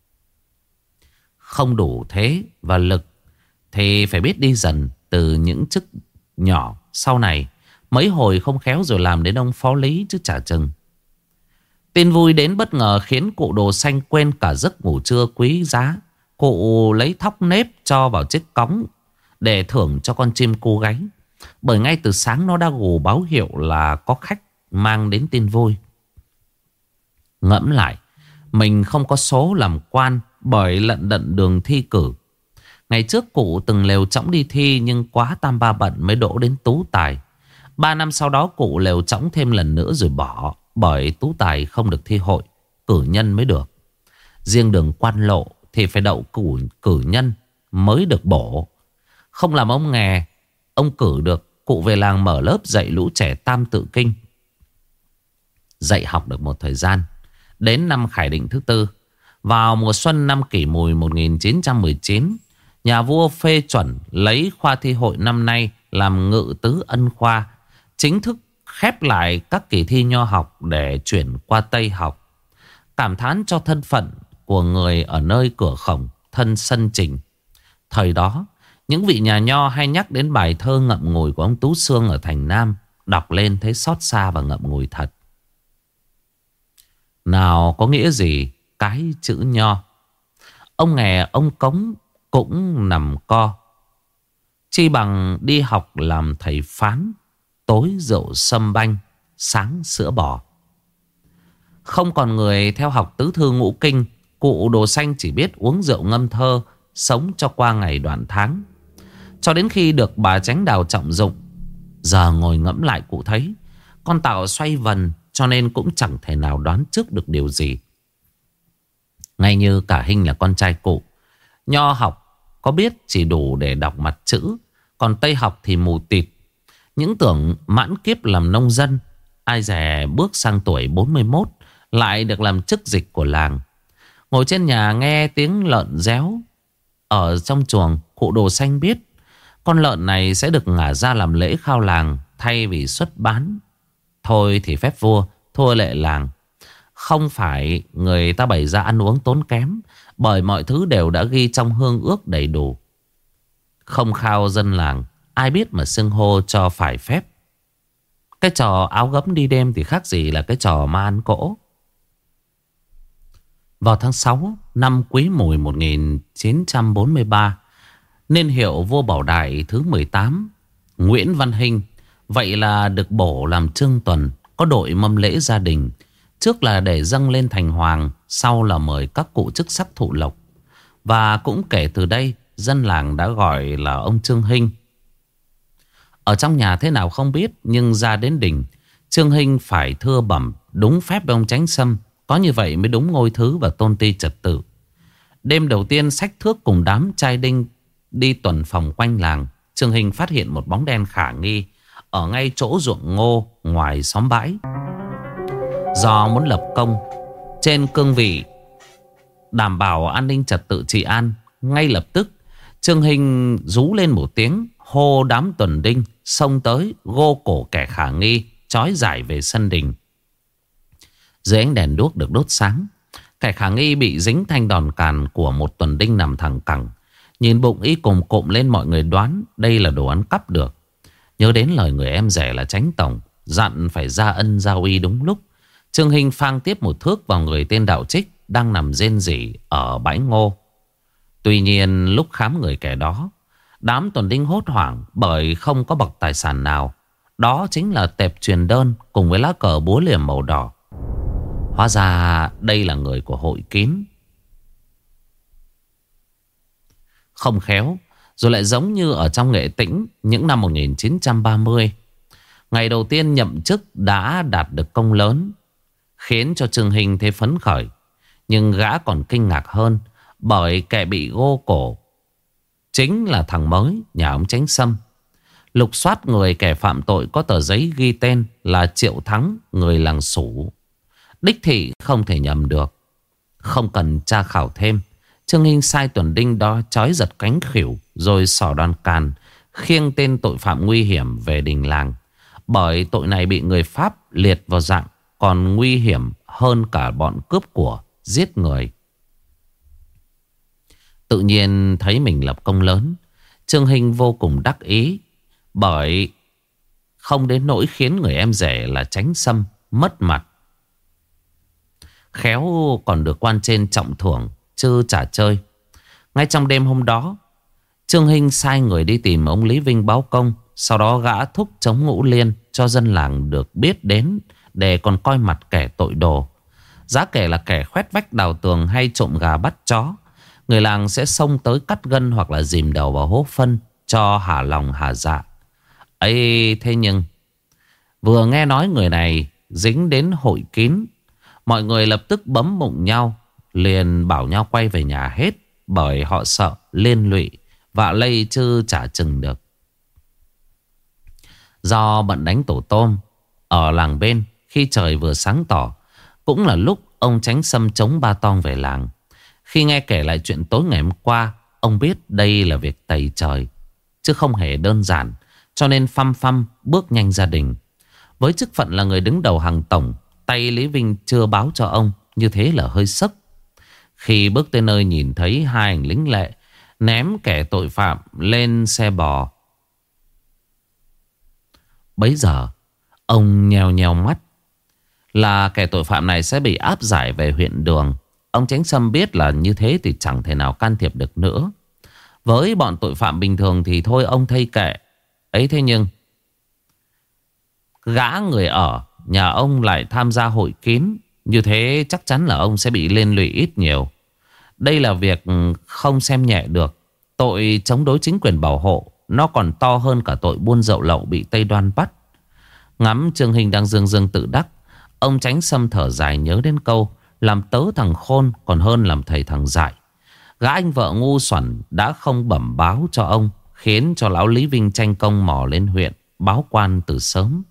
[SPEAKER 1] Không đủ thế và lực thì phải biết đi dần từ những chức nhỏ. Sau này mấy hồi không khéo rồi làm đến ông phó lý chứ chả chừng. Tin vui đến bất ngờ khiến cụ Đồ Xanh quên cả giấc ngủ trưa quý giá. Cụ lấy thóc nếp cho vào chiếc cống để thưởng cho con chim cu gáy. Bởi ngay từ sáng nó đã gù báo hiệu là có khách mang đến tin vui. Ngẫm lại, mình không có số làm quan bởi lận đận đường thi cử. Ngày trước cụ từng lều trõng đi thi, nhưng quá tam ba bận mới đỗ đến tú tài. 3 năm sau đó cụ lều trõng thêm lần nữa rồi bỏ, bởi tú tài không được thi hội, cử nhân mới được. Riêng đường quan lộ thì phải đậu cử nhân mới được bổ. Không làm ông nghè, ông cử được, cụ về làng mở lớp dạy lũ trẻ tam tự kinh. Dạy học được một thời gian, đến năm Khải Định thứ tư, vào mùa xuân năm Kỷ Mùi 1919, nhà vua phê chuẩn lấy khoa thi hội năm nay làm Ngự Tứ Ân Khoa, chính thức khép lại các kỳ thi nho học để chuyển qua Tây học. Cảm thán cho thân phận của người ở nơi cửa khổng thân sân trình. Thời đó, những vị nhà nho hay nhắc đến bài thơ ngậm ngùi của ông Tú Xương ở thành Nam, đọc lên thấy xót xa và ngậm ngùi thật. Nào có nghĩa gì cái chữ nho? Ông nghè ông cống cũng nằm co, chi bằng đi học làm thầy phán, tối rượu sâm banh, sáng sữa bò. Không còn người theo học tứ thư ngũ kinh, cụ Đồ Xanh chỉ biết uống rượu ngâm thơ, sống cho qua ngày đoạn tháng. Cho đến khi được bà Chánh Đào trọng dụng. Giờ ngồi ngẫm lại cụ thấy con tàu xoay vần, cho nên cũng chẳng thể nào đoán trước được điều gì. Ngay như cả Hinh là con trai cụ, nho học có biết chỉ đủ để đọc mặt chữ, còn Tây học thì mù tịt. Những tưởng mãn kiếp làm nông dân, ai dè bước sang tuổi 41 lại được làm chức dịch của làng. Ngồi trên nhà nghe tiếng lợn réo ở trong chuồng, cụ Đồ Xanh biết con lợn này sẽ được ngả ra làm lễ khao làng thay vì xuất bán. Thôi thì phép vua thua lệ làng. Không phải người ta bày ra ăn uống tốn kém, bởi mọi thứ đều đã ghi trong hương ước đầy đủ. Không khao dân làng, ai biết mà xưng hô cho phải phép. Cái trò áo gấm đi đêm thì khác gì là cái trò ma ăn cỗ. Vào tháng 6 năm Quý Mùi 1943, niên hiệu vua Bảo Đại thứ 18, Nguyễn Văn Hinh vậy là được bổ làm trương tuần, có đội mâm lễ gia đình. Trước là để dâng lên thành hoàng, sau là mời các cụ chức sắc thụ lộc. Và cũng kể từ đây, dân làng đã gọi là ông Trương Hinh. Ở trong nhà thế nào không biết, nhưng ra đến đình, Trương Hinh phải thưa bẩm đúng phép với ông Chánh Sâm. Có như vậy mới đúng ngôi thứ và tôn ti trật tự. Đêm đầu tiên xách thước cùng đám trai đinh đi tuần phòng quanh làng, Trương Hinh phát hiện một bóng đen khả nghi ở ngay chỗ ruộng ngô ngoài xóm bãi. Do muốn lập công trên cương vị đảm bảo an ninh trật tự trị an, ngay lập tức Trương Hinh rú lên một tiếng, hô đám tuần đinh xông tới gô cổ kẻ khả nghi, trói giải về sân đình. Dưới ánh đèn đuốc được đốt sáng, kẻ khả nghi bị dính thanh đòn càn của một tuần đinh nằm thẳng cẳng. Nhìn bụng y cùng cụm lên, mọi người đoán đây là đồ ăn cắp được. Nhớ đến lời người em rể là Chánh Tổng dặn phải ra ân giao uy đúng lúc, Trương Hinh phang tiếp một thước vào người tên đạo trích đang nằm rên rỉ ở bãi ngô. Tuy nhiên lúc khám người kẻ đó, đám tuần đinh hốt hoảng bởi không có bậc tài sản nào. Đó chính là tệp truyền đơn cùng với lá cờ búa liềm màu đỏ. Hóa ra đây là người của hội kín. Không khéo rồi lại giống như ở trong Nghệ Tĩnh những năm 1930. Ngày đầu tiên nhậm chức đã đạt được công lớn, khiến cho Trương Hinh thấy phấn khởi. Nhưng gã còn kinh ngạc hơn, bởi kẻ bị gô cổ chính là thằng mới nhà ông Chánh Sâm. Lục soát người kẻ phạm tội có tờ giấy ghi tên là Triệu Thắng, người làng Sủ. Đích thị không thể nhầm được. Không cần tra khảo thêm, Trương Hinh sai tuần đinh đó trói giật cánh khỉu, rồi xỏ đòn càn khiêng tên tội phạm nguy hiểm về đình làng. Bởi tội này bị người Pháp liệt vào dạng còn nguy hiểm hơn cả bọn cướp của, giết người. Tự nhiên thấy mình lập công lớn, Trương Hinh vô cùng đắc ý, bởi không đến nỗi khiến người em rể là Chánh Sâm mất mặt. Khéo còn được quan trên trọng thưởng chứ chả chơi. Ngay trong đêm hôm đó, Trương Hinh sai người đi tìm ông Lý Vinh báo công. Sau đó gã thúc chống Ngũ Liên cho dân làng được biết đến, để còn coi mặt kẻ tội đồ. Giá kể là kẻ khoét vách đào tường hay trộm gà bắt chó, người làng sẽ xông tới cắt gân hoặc là dìm đầu vào hố phân cho hả lòng hả dạ. Ấy thế nhưng vừa nghe nói người này dính đến hội kín, mọi người lập tức bấm bụng nhau, liền bảo nhau quay về nhà hết, bởi họ sợ liên lụy vạ lây chứ chả chừng được. Do bận đánh tổ tôm ở làng bên, khi trời vừa sáng tỏ, cũng là lúc ông Chánh Sâm chống ba tong về làng. Khi nghe kể lại chuyện tối ngày hôm qua, ông biết đây là việc tày trời, chứ không hề đơn giản, cho nên phăm phăm bước nhanh gia đình. Với chức phận là người đứng đầu hàng tổng, tay Lý Vinh chưa báo cho ông, như thế là hơi sốc. Khi bước tới nơi nhìn thấy hai anh lính lệ ném kẻ tội phạm lên xe bò, bấy giờ ông nheo nheo mắt. Là kẻ tội phạm này sẽ bị áp giải về huyện Đường. Ông Chánh Sâm biết là như thế thì chẳng thể nào can thiệp được nữa. Với bọn tội phạm bình thường thì thôi ông thây kệ ấy, thế nhưng gã người ở nhà ông lại tham gia hội kín, như thế chắc chắn là ông sẽ bị liên lụy ít nhiều. Đây là việc không xem nhẹ được. Tội chống đối chính quyền bảo hộ nó còn to hơn cả tội buôn rượu lậu bị Tây Đoan bắt. Ngắm Trương Hình đang dương dương tự đắc, ông Chánh Sâm thở dài nhớ đến câu làm tớ thằng khôn còn hơn làm thầy thằng dại. Gã anh vợ ngu xuẩn đã không bẩm báo cho ông, khiến cho lão Lý Vinh tranh công mò lên huyện báo quan từ sớm.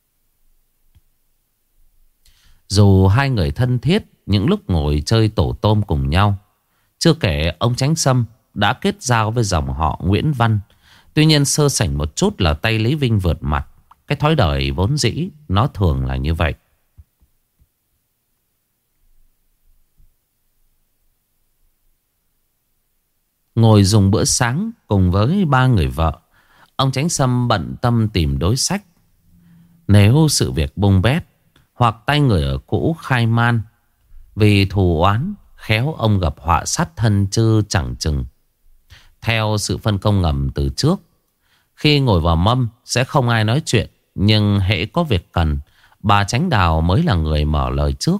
[SPEAKER 1] Dù hai người thân thiết những lúc ngồi chơi tổ tôm cùng nhau, chưa kể ông Chánh Sâm đã kết giao với dòng họ Nguyễn Văn. Tuy nhiên sơ sảnh một chút là tay Lý Vinh vượt mặt. Cái thói đời vốn dĩ nó thường là như vậy. Ngồi dùng bữa sáng cùng với ba người vợ, ông Chánh Sâm bận tâm tìm đối sách. Nếu sự việc bung bét hoặc tay người ở cũ khai man vì thù oán, khéo ông gặp họa sát thân chứ chẳng chừng. Theo sự phân công ngầm từ trước, khi ngồi vào mâm sẽ không ai nói chuyện, nhưng hễ có việc cần, bà Chánh Đào mới là người mở lời trước.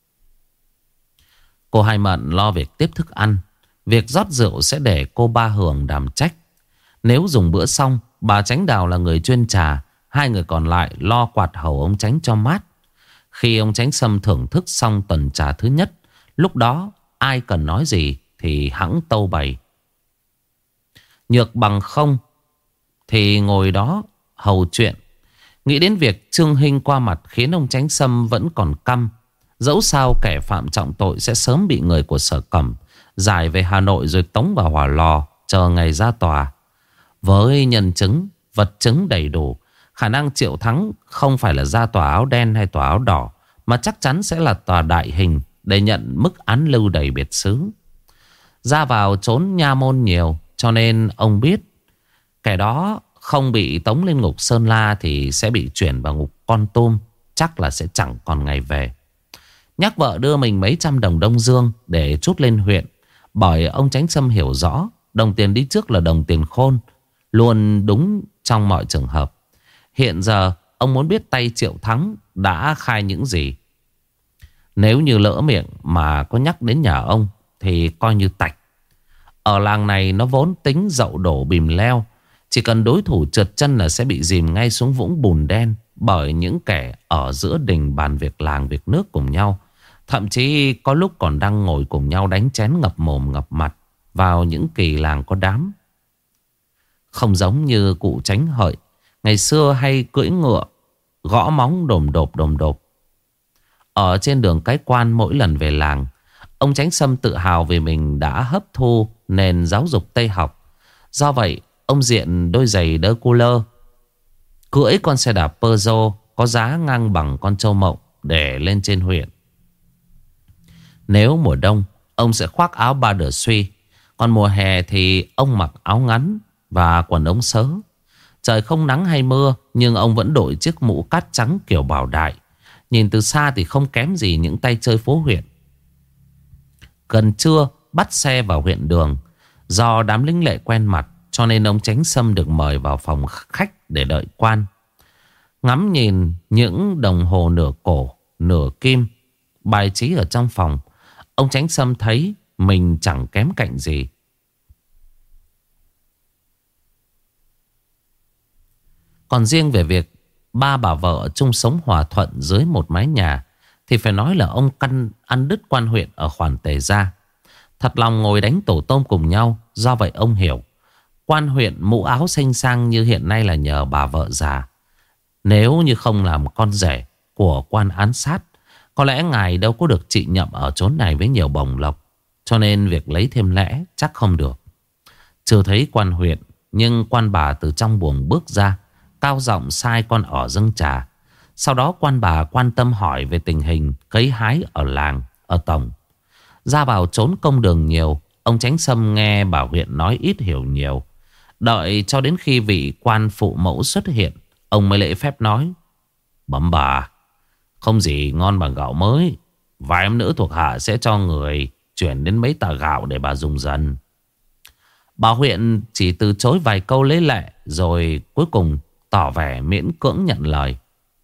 [SPEAKER 1] Cô Hai Mận lo việc tiếp thức ăn, việc rót rượu sẽ để cô Ba Hường đảm trách. Nếu dùng bữa xong, bà Chánh Đào là người chuyên trà, hai người còn lại lo quạt hầu ông Chánh cho mát. Khi ông Chánh Sâm thưởng thức xong tuần trà thứ nhất, lúc đó ai cần nói gì thì hẵng tâu bày. Nhược bằng không thì ngồi đó hầu chuyện. Nghĩ đến việc Trương Hinh qua mặt khiến ông Chánh Sâm vẫn còn căm. Dẫu sao kẻ phạm trọng tội sẽ sớm bị người của Sở Cẩm giải về Hà Nội rồi tống vào hỏa lò chờ ngày ra tòa. Với nhân chứng, vật chứng đầy đủ, khả năng Triệu Thắng không phải là ra tòa áo đen hay tòa áo đỏ, mà chắc chắn sẽ là tòa đại hình để nhận mức án lưu đầy biệt xứ. Ra vào trốn nha môn nhiều, cho nên ông biết kẻ đó không bị tống lên ngục Sơn La thì sẽ bị chuyển vào ngục Kon Tum, chắc là sẽ chẳng còn ngày về. Nhắc vợ đưa mình mấy trăm đồng Đông Dương để trút lên huyện, bởi ông Chánh Sâm hiểu rõ đồng tiền đi trước là đồng tiền khôn, luôn đúng trong mọi trường hợp. Hiện giờ ông muốn biết tay Triệu Thắng đã khai những gì. Nếu như lỡ miệng mà có nhắc đến nhà ông thì coi như tạch. Ở làng này nó vốn tính dậu đổ bìm leo, chỉ cần đối thủ trượt chân là sẽ bị dìm ngay xuống vũng bùn đen bởi những kẻ ở giữa đình bàn việc làng việc nước cùng nhau. Thậm chí có lúc còn đang ngồi cùng nhau đánh chén ngập mồm ngập mặt vào những kỳ làng có đám. Không giống như cụ Chánh Hợi ngày xưa hay cưỡi ngựa gõ móng đồm đột. Ở trên đường Cái Quan mỗi lần về làng, ông Chánh Sâm tự hào vì mình đã hấp thu nền giáo dục Tây học. Do vậy ông diện đôi giày đơ cu lơ, cưỡi con xe đạp Peugeot có giá ngang bằng con trâu mộng để lên trên huyện. Nếu mùa đông ông sẽ khoác áo ba đờ suy, còn mùa hè thì ông mặc áo ngắn và quần ống sớ. Trời không nắng hay mưa, nhưng ông vẫn đội chiếc mũ cát trắng kiểu bảo đại. Nhìn từ xa thì không kém gì những tay chơi phố huyện. Gần trưa bắt xe vào huyện Đường. Do đám lính lệ quen mặt, cho nên ông Chánh Sâm được mời vào phòng khách để đợi quan. Ngắm nhìn những đồng hồ nửa cổ, nửa kim bài trí ở trong phòng, ông Chánh Sâm thấy mình chẳng kém cạnh gì. Còn riêng về việc ba bà vợ chung sống hòa thuận dưới một mái nhà thì phải nói là ông căn ăn đứt quan huyện ở khoản Tề Gia. Thật lòng ngồi đánh tổ tôm cùng nhau. Do vậy ông hiểu quan huyện mũ áo xanh sang như hiện nay là nhờ bà vợ già. Nếu như không làm con rể của quan án sát. Có lẽ ngài đâu có được trị nhậm ở chốn này với nhiều bổng lộc, cho nên việc lấy thêm lẽ chắc không được. Chưa thấy quan huyện, nhưng quan bà từ trong buồng bước ra, cao giọng sai con ở dâng trà. Sau đó quan bà quan tâm hỏi về tình hình cấy hái ở làng, ở tổng. Ra vào trốn công đường nhiều, ông Chánh Sâm nghe bà huyện nói ít hiểu nhiều. Đợi cho đến khi vị quan phụ mẫu xuất hiện, ông mới lễ phép nói: Bẩm bà, không gì ngon bằng gạo mới. Vài em nữ thuộc hạ sẽ cho người chuyển đến mấy tạ gạo để bà dùng dần. Bà huyện chỉ từ chối vài câu lấy lệ, rồi cuối cùng tỏ vẻ miễn cưỡng nhận lời.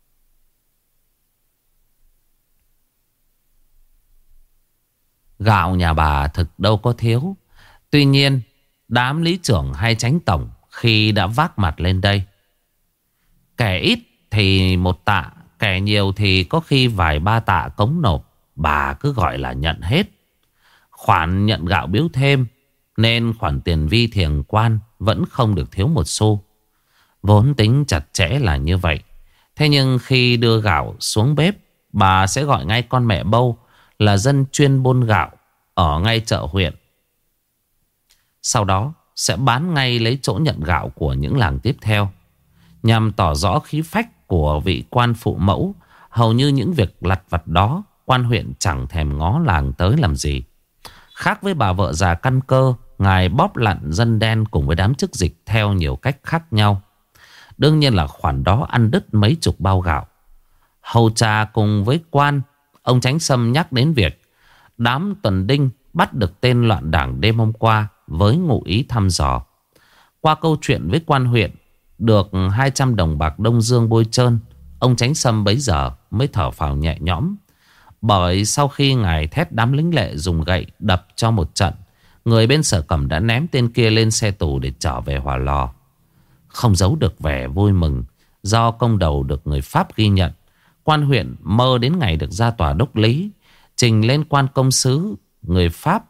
[SPEAKER 1] Gạo nhà bà thực đâu có thiếu. Tuy nhiên đám lý trưởng hay chánh tổng khi đã vác mặt lên đây, kẻ ít thì 1 tạ, kẻ nhiều thì có khi vài 3 tạ cống nộp, bà cứ gọi là nhận hết. Khoản nhận gạo biếu thêm, nên khoản tiền vi thiềng quan vẫn không được thiếu một xu. Vốn tính chặt chẽ là như vậy. Thế nhưng khi đưa gạo xuống bếp, bà sẽ gọi ngay con mẹ bâu là dân chuyên buôn gạo ở ngay chợ huyện. Sau đó sẽ bán ngay lấy chỗ nhận gạo của những làng tiếp theo. Nhằm tỏ rõ khí phách của vị quan phụ mẫu, hầu như những việc lặt vặt đó quan huyện chẳng thèm ngó làng tới làm gì. Khác với bà vợ già căn cơ, ngài bóp lặn dân đen cùng với đám chức dịch theo nhiều cách khác nhau. Đương nhiên là khoản đó ăn đứt mấy chục bao gạo. Hầu trà cùng với quan, ông Chánh Sâm nhắc đến việc đám tuần đinh bắt được tên loạn đảng đêm hôm qua với ngụ ý thăm dò. Qua câu chuyện với quan huyện được 200 đồng bạc Đông Dương bôi trơn, ông Chánh Sâm bấy giờ mới thở phào nhẹ nhõm. Bởi sau khi ngài thét đám lính lệ dùng gậy đập cho một trận, người bên Sở Cẩm đã ném tên kia lên xe tù để trở về Hỏa Lò. Không giấu được vẻ vui mừng do công đầu được người Pháp ghi nhận, quan huyện mơ đến ngày được ra tòa đốc lý, trình lên quan công sứ người Pháp.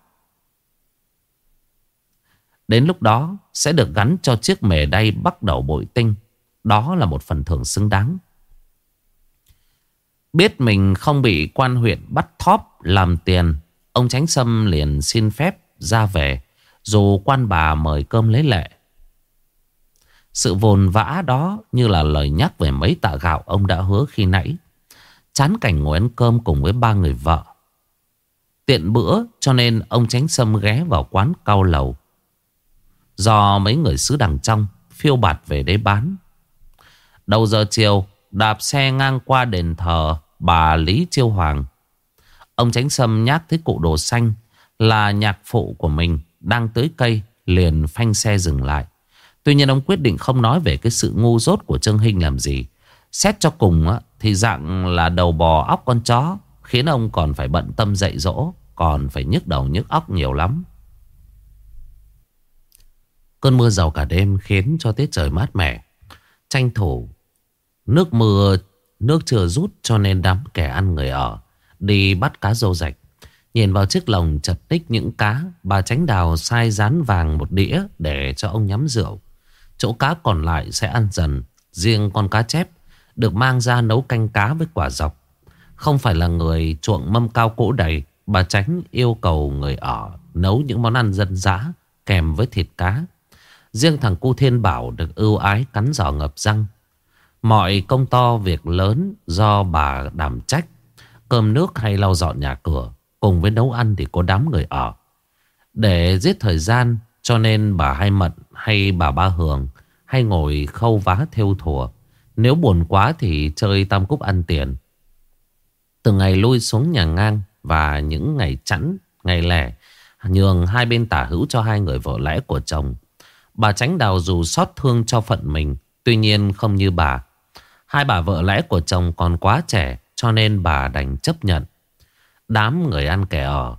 [SPEAKER 1] Đến lúc đó sẽ được gắn cho chiếc mề đay bắt đầu bội tinh. Đó là một phần thưởng xứng đáng. Biết mình không bị quan huyện bắt thóp làm tiền, ông Chánh Sâm liền xin phép ra về, dù quan bà mời cơm lấy lệ. Sự vồn vã đó như là lời nhắc về mấy tạ gạo ông đã hứa khi nãy. Chán cảnh ngồi ăn cơm cùng với 3 người vợ. Tiện bữa cho nên ông Chánh Sâm ghé vào quán cao lầu do mấy người xứ đằng trong phiêu bạt về đấy bán. Đầu giờ chiều, đạp xe ngang qua đền thờ bà Lý Chiêu Hoàng, ông Chánh Sâm nhắc thấy cụ Đồ Xanh là nhạc phụ của mình đang tưới cây, liền phanh xe dừng lại. Tuy nhiên ông quyết định không nói về cái sự ngu dốt của Trương Hinh làm gì. Xét cho cùng thì dạng là đầu bò óc con chó, khiến ông còn phải bận tâm dạy dỗ, còn phải nhức đầu nhức óc nhiều lắm. Cơn mưa rào cả đêm khiến cho tiết trời mát mẻ. Tranh thủ nước chưa rút, cho nên đám kẻ ăn người ở đi bắt cá rô rạch. Nhìn vào chiếc lồng chật ních những cá, bà Chánh Đào sai rán vàng một đĩa để cho ông nhắm rượu. Chỗ cá còn lại sẽ ăn dần. Riêng con cá chép được mang ra nấu canh cá với quả dọc. Không phải là người chuộng mâm cao cỗ đầy, bà Chánh yêu cầu người ở nấu những món ăn dân dã kèm với thịt cá. Riêng thằng Cu Thiên Bảo được ưu ái cắn giò ngập răng. Mọi công to việc lớn do bà đảm trách. Cơm nước hay lau dọn nhà cửa, cùng với nấu ăn thì có đám người ở. Để giết thời gian, cho nên bà Hai Mận hay bà Ba Hường hay ngồi khâu vá thêu thùa. Nếu buồn quá thì chơi tam cúc ăn tiền. Từ ngày lui xuống nhà ngang và những ngày chẵn, ngày lẻ, nhường hai bên tả hữu cho hai người vợ lẽ của chồng, bà Chánh Đào dù xót thương cho phận mình, tuy nhiên không như bà. Hai bà vợ lẽ của chồng còn quá trẻ, cho nên bà đành chấp nhận. Đám người ăn kẻ ở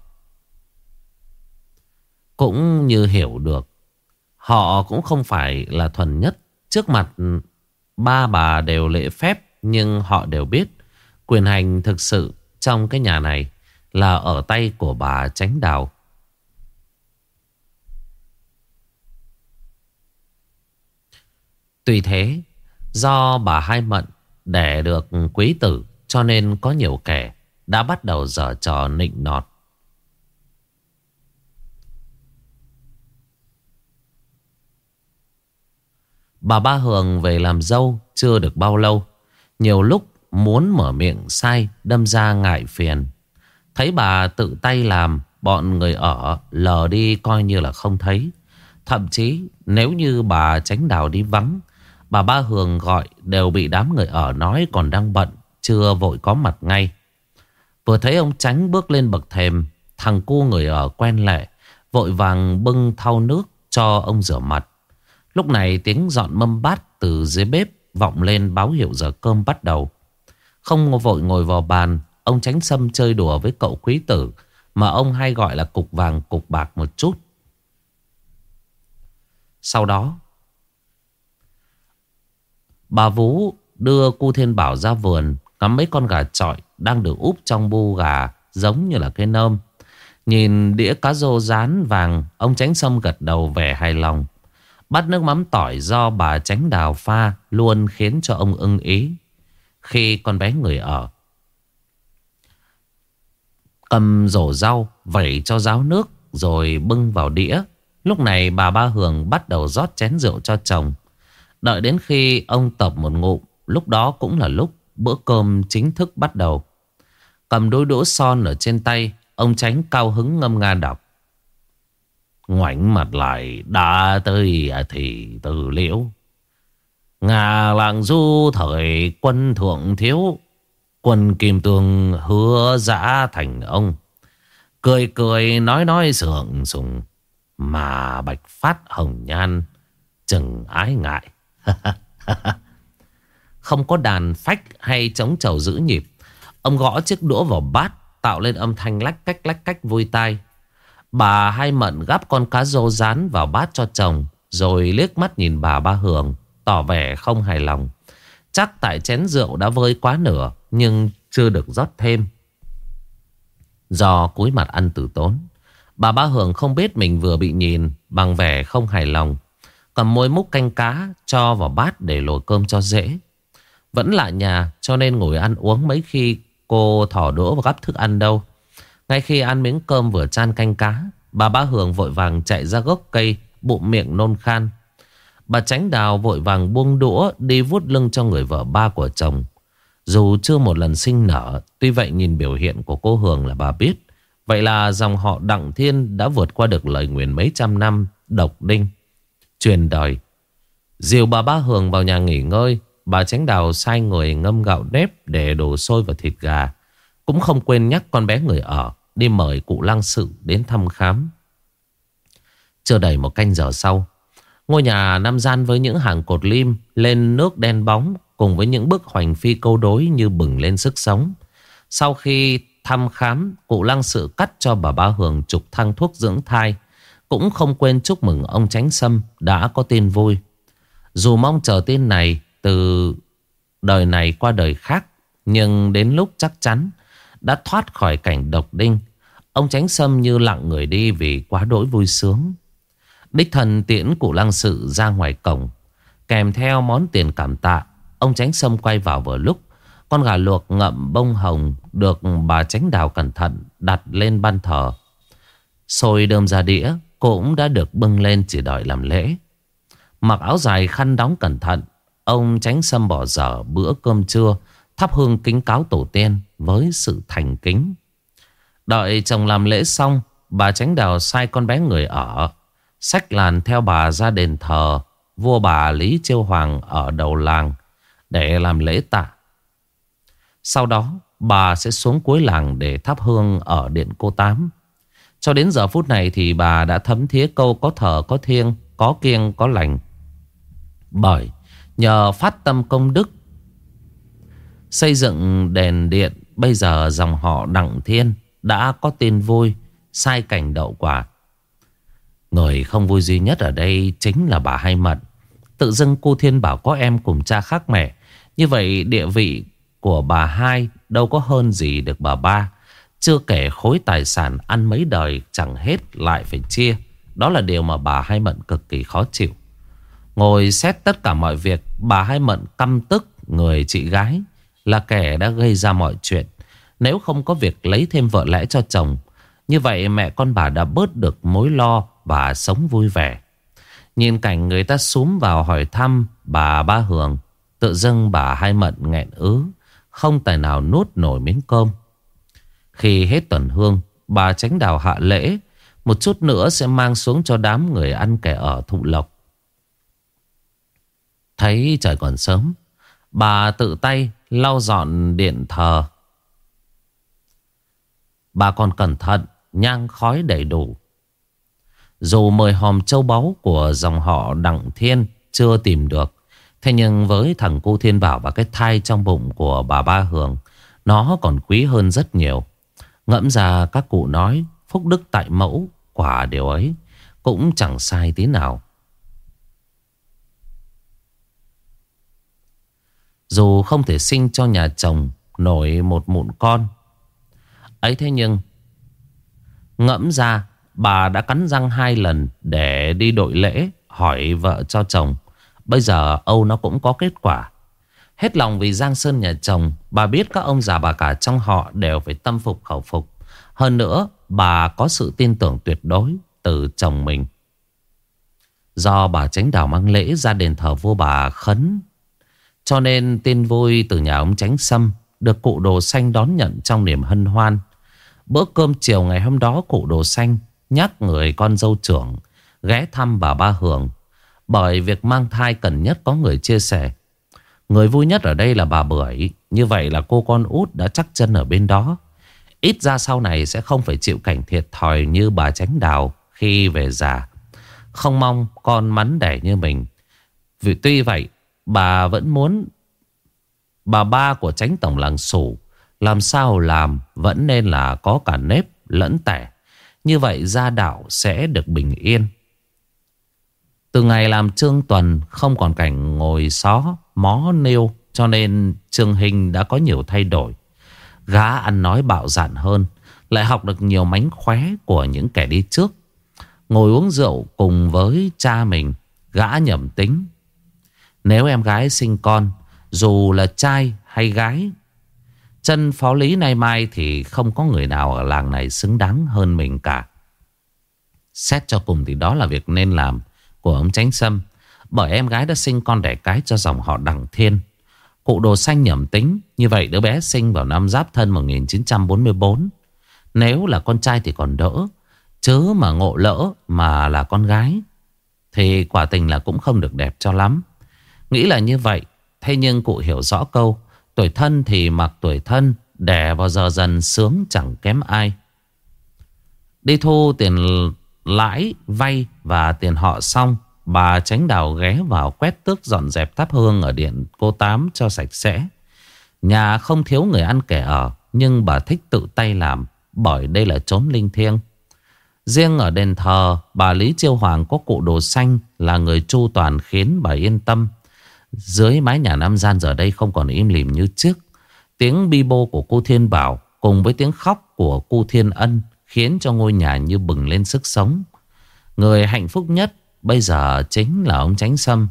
[SPEAKER 1] cũng như hiểu được họ cũng không phải là thuần nhất. Trước mặt ba bà đều lễ phép, nhưng họ đều biết quyền hành thực sự trong cái nhà này là ở tay của bà Chánh Đào. Tuy thế, do bà Hai Mận đẻ được quý tử, cho nên có nhiều kẻ đã bắt đầu giở trò nịnh nọt. Bà Ba Hường về làm dâu chưa được bao lâu, nhiều lúc muốn mở miệng sai đâm ra ngại phiền. Thấy bà tự tay làm, bọn người ở lờ đi coi như là không thấy. Thậm chí nếu như bà Chánh Đào đi vắng, bà Ba Hường gọi đều bị đám người ở nói còn đang bận, chưa vội có mặt ngay. Vừa thấy ông Chánh bước lên bậc thềm, thằng cu người ở quen lệ vội vàng bưng thau nước cho ông rửa mặt. Lúc này tiếng dọn mâm bát từ dưới bếp vọng lên báo hiệu giờ cơm bắt đầu. Không vội ngồi vào bàn, ông Chánh Sâm chơi đùa với cậu quý tử mà ông hay gọi là cục vàng cục bạc một chút. Sau đó bà Vú đưa cu Thiên Bảo ra vườn ngắm mấy con gà chọi đang được úp trong bu gà giống như là cái nơm. Nhìn đĩa cá rô rán vàng, ông Chánh Sâm gật đầu vẻ hài lòng. Bát nước mắm tỏi do bà Chánh Đào pha luôn khiến cho ông ưng ý. Khi con bé người ở cầm rổ rau vẩy cho ráo nước rồi bưng vào đĩa, lúc này bà Ba Hường bắt đầu rót chén rượu cho chồng. Đợi đến khi ông tập một ngụm, lúc đó cũng là lúc bữa cơm chính thức bắt đầu. Cầm đôi đũa son ở trên tay, ông Chánh cao hứng ngâm nga đọc: ngoảnh mặt lại đã tới thì từ liễu, ngà làng du thời quân thượng thiếu, quân kim tương hứa dã thành ông, cười cười nói sượng sùng, mà bạch phát hồng nhan chừng ái ngại. Không có đàn phách hay trống trầu giữ nhịp, ông gõ chiếc đũa vào bát tạo lên âm thanh lách cách vui tai. Bà Hai Mận gắp con cá rô rán vào bát cho chồng, rồi liếc mắt nhìn bà Ba Hường tỏ vẻ không hài lòng. Chắc tại chén rượu đã vơi quá nửa nhưng chưa được rót thêm. Do cúi mặt ăn từ tốn, bà Ba Hường không biết mình vừa bị nhìn, bằng vẻ không hài lòng cầm môi múc canh cá cho vào bát để lồi cơm cho dễ. Vẫn lạ nhà cho nên ngồi ăn uống mấy khi cô thỏ đũa và gắp thức ăn đâu. Ngay khi ăn miếng cơm vừa chan canh cá, bà Ba Hường vội vàng chạy ra gốc cây, bụng miệng nôn khan. Bà Chánh Đào vội vàng buông đũa đi vuốt lưng cho người vợ ba của chồng. Dù chưa một lần sinh nở, tuy vậy nhìn biểu hiện của cô Hường là bà biết. Vậy là dòng họ Đặng Thiên đã vượt qua được lời nguyền mấy trăm năm độc đinh truyền đời. Dìu bà Ba Hường vào nhà nghỉ ngơi, bà Chánh Đào sai người ngâm gạo nếp để đổ sôi vào thịt gà. Cũng không quên nhắc con bé người ở đi mời cụ lang sự đến thăm khám. Chưa đầy một canh giờ sau, ngôi nhà năm gian với những hàng cột lim lên nước đen bóng cùng với những bức hoành phi câu đối như bừng lên sức sống. Sau khi thăm khám, cụ lang sự cắt cho bà Ba Hường chục thang thuốc dưỡng thai. Cũng không quên chúc mừng ông Chánh Sâm đã có tin vui. Dù mong chờ tin này từ đời này qua đời khác, nhưng đến lúc chắc chắn đã thoát khỏi cảnh độc đinh, ông Chánh Sâm như lặng người đi vì quá đỗi vui sướng. Đích thân tiễn cụ lang sự ra ngoài cổng, kèm theo món tiền cảm tạ. Ông Chánh Sâm quay vào vừa lúc con gà luộc ngậm bông hồng được bà Chánh Đào cẩn thận đặt lên ban thờ. Xôi đơm ra đĩa cũng đã được bưng lên chỉ đợi làm lễ. Mặc áo dài khăn đóng cẩn thận, ông Chánh Sâm bỏ dở bữa cơm trưa, thắp hương kính cáo tổ tiên với sự thành kính. Đợi chồng làm lễ xong, bà Chánh Đào sai con bé người ở xách làn theo bà ra đền thờ vua bà Lý Chiêu Hoàng ở đầu làng để làm lễ tạ. Sau đó bà sẽ xuống cuối làng để thắp hương ở điện cô Tám. Cho đến giờ phút này thì bà đã thấm thía câu có thờ có thiêng, có kiêng có lành. Bởi nhờ phát tâm công đức xây dựng đền điện, bây giờ dòng họ Đặng Thiên đã có tin vui sai cảnh đậu quả. Người không vui duy nhất ở đây chính là bà Hai Mận. Tự dưng cô Thiên bảo có em cùng cha khác mẹ, như vậy địa vị của bà Hai đâu có hơn gì được bà Ba. Chưa kể khối tài sản ăn mấy đời chẳng hết lại phải chia. Đó là điều mà bà Hai Mận cực kỳ khó chịu. Ngồi xét tất cả mọi việc, bà Hai Mận căm tức người chị gái là kẻ đã gây ra mọi chuyện. Nếu không có việc lấy thêm vợ lẽ cho chồng, như vậy mẹ con bà đã bớt được mối lo và sống vui vẻ. Nhìn cảnh người ta xúm vào hỏi thăm bà Ba Hường, tự dưng bà Hai Mận nghẹn ứ, không tài nào nuốt nổi miếng cơm. Khi hết tuần hương, bà Chánh Đào hạ lễ, một chút nữa sẽ mang xuống cho đám người ăn kẻ ở thụ lộc. Thấy trời còn sớm, bà tự tay lau dọn điện thờ. Bà còn cẩn thận, nhang khói đầy đủ. Dù 10 hòm châu báu của dòng họ Đặng Thiên chưa tìm được, thế nhưng với thằng Cu Thiên Bảo và cái thai trong bụng của bà Ba Hường, nó còn quý hơn rất nhiều. Ngẫm ra các cụ nói phúc đức tại mẫu, quả điều ấy cũng chẳng sai tí nào. Dù không thể sinh cho nhà chồng nổi một mụn con ấy, thế nhưng ngẫm ra bà đã cắn răng 2 lần để đi đội lễ hỏi vợ cho chồng. Bây giờ Âu nó cũng có kết quả. Hết lòng vì giang sơn nhà chồng, bà biết các ông già bà cả trong họ đều phải tâm phục khẩu phục. Hơn nữa bà có sự tin tưởng tuyệt đối từ chồng mình. Do bà Chánh Đào mang lễ ra đền thờ vua bà khấn, cho nên tin vui từ nhà ông Chánh Sâm được cụ Đồ Xanh đón nhận trong niềm hân hoan. Bữa cơm chiều ngày hôm đó, cụ Đồ Xanh nhắc người con dâu trưởng ghé thăm bà Ba Hường, bởi việc mang thai cần nhất có người chia sẻ. Người vui nhất ở đây là bà Bưởi. Như vậy là cô con út đã chắc chân ở bên đó. Ít ra sau này sẽ không phải chịu cảnh thiệt thòi như bà Chánh Đào khi về già. Không mong con mắn đẻ như mình. Vì tuy vậy bà vẫn muốn bà ba của Chánh tổng làng Sủ làm sao làm vẫn nên là có cả nếp lẫn tẻ. Như vậy gia đạo sẽ được bình yên. Từ ngày làm Trương Tuần không còn cảnh ngồi xó mó nêu, cho nên Trương Hình đã có nhiều thay đổi. Gã ăn nói bạo dạn hơn, lại học được nhiều mánh khóe của những kẻ đi trước. Ngồi uống rượu cùng với cha mình, gã nhẩm tính: nếu em gái sinh con, dù là trai hay gái, chân phó lý nay mai thì không có người nào ở làng này xứng đáng hơn mình cả. Xét cho cùng thì đó là việc nên làm của ông Chánh Sâm, bởi em gái đã sinh con đẻ cái cho dòng họ Đặng Thiên. Cụ Đồ Xanh nhẩm tính như vậy đứa bé sinh vào năm Giáp Thân 1944. Nếu là con trai thì còn đỡ, chứ mà ngộ lỡ mà là con gái thì quả tình là cũng không được đẹp cho lắm. Nghĩ là như vậy, thế nhưng cụ hiểu rõ câu tuổi thân thì mặc tuổi thân, đẻ vào giờ dần sướng chẳng kém ai. Đi thu tiền lãi, vay và tiền họ xong, bà Chánh Đào ghé vào quét tước dọn dẹp thắp hương ở điện cô Tám cho sạch sẽ. Nhà không thiếu người ăn kẻ ở, nhưng bà thích tự tay làm, bởi đây là chốn linh thiêng. Riêng ở đền thờ, bà Lý Chiêu Hoàng có cụ Đồ Xanh là người chu toàn khiến bà yên tâm. Dưới mái nhà Nam Gian giờ đây không còn im lìm như trước. Tiếng bi bô của cô Thiên Bảo cùng với tiếng khóc của cô Thiên Ân khiến cho ngôi nhà như bừng lên sức sống. Người hạnh phúc nhất bây giờ chính là ông Chánh Sâm.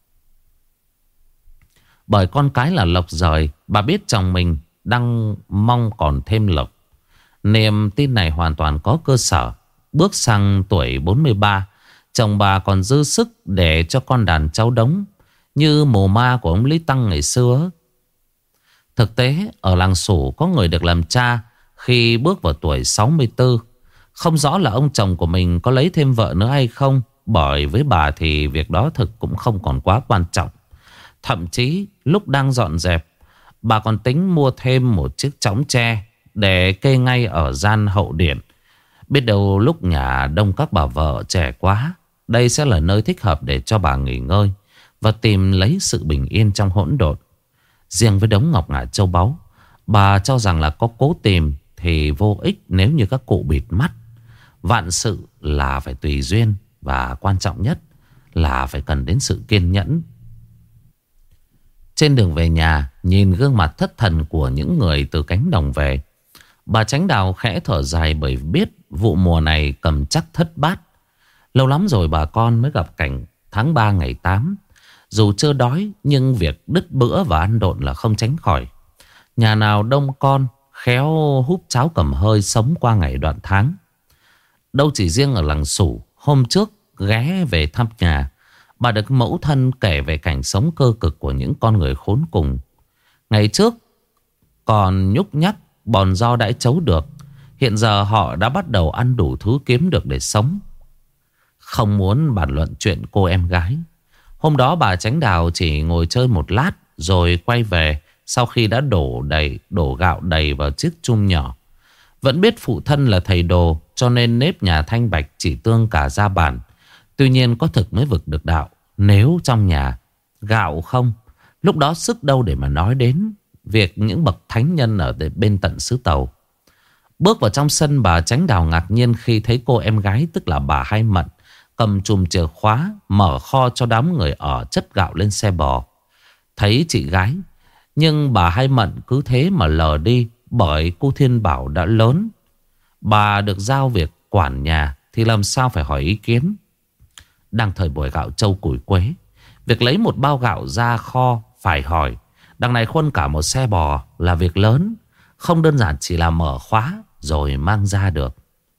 [SPEAKER 1] Bởi con cái là lộc rời, bà biết chồng mình đang mong còn thêm lộc. Niềm tin này hoàn toàn có cơ sở. Bước sang tuổi 43, chồng bà còn dư sức để cho con đàn cháu đống như mồ ma của ông Lý Tăng ngày xưa. Thực tế ở làng Sủ có người được làm cha khi bước vào tuổi 64. Không rõ là ông chồng của mình có lấy thêm vợ nữa hay không, bởi với bà thì việc đó thực cũng không còn quá quan trọng. Thậm chí lúc đang dọn dẹp, bà còn tính mua thêm một chiếc chõng tre để kê ngay ở gian hậu điện. Biết đâu lúc nhà đông các bà vợ trẻ quá, đây sẽ là nơi thích hợp để cho bà nghỉ ngơi và tìm lấy sự bình yên trong hỗn độn. Riêng với đống ngọc ngà châu báu, bà cho rằng là có cố tìm thì vô ích nếu như các cụ bịt mắt. Vạn sự là phải tùy duyên, và quan trọng nhất là phải cần đến sự kiên nhẫn. Trên đường về nhà, nhìn gương mặt thất thần của những người từ cánh đồng về, bà Chánh Đào khẽ thở dài, bởi biết vụ mùa này cầm chắc thất bát. Lâu lắm rồi bà con mới gặp cảnh tháng 3 ngày 8. Dù chưa đói nhưng việc đứt bữa và ăn độn là không tránh khỏi. Nhà nào đông con khéo húp cháo cầm hơi sống qua ngày đoạn tháng. Đâu chỉ riêng ở làng Sủ, hôm trước ghé về thăm nhà, bà được mẫu thân kể về cảnh sống cơ cực của những con người khốn cùng. Ngày trước còn nhúc nhắc bòn do đãi chấu được, hiện giờ họ đã bắt đầu ăn đủ thứ kiếm được để sống. Không muốn bàn luận chuyện cô em gái, hôm đó bà Chánh Đào chỉ ngồi chơi một lát rồi quay về. Sau khi đã đổ gạo đầy vào chiếc chum nhỏ. Vẫn biết phụ thân là thầy đồ, cho nên nếp nhà thanh bạch chỉ tương cả gia bản. Tuy nhiên có thực mới vực được đạo. Nếu trong nhà gạo không, lúc đó sức đâu để mà nói đến việc những bậc thánh nhân ở bên tận xứ Tàu. Bước vào trong sân, bà Chánh Đào ngạc nhiên khi thấy cô em gái, tức là bà Hai Mận, cầm chùm chìa khóa mở kho cho đám người ở chất gạo lên xe bò. Thấy chị gái, nhưng bà Hai Mận cứ thế mà lờ đi, bởi cô Thiên Bảo đã lớn. Bà được giao việc quản nhà thì làm sao phải hỏi ý kiến. Đang thời buổi gạo trâu củi quế, việc lấy một bao gạo ra kho phải hỏi. Đằng này khuân cả một xe bò là việc lớn, không đơn giản chỉ là mở khóa rồi mang ra được.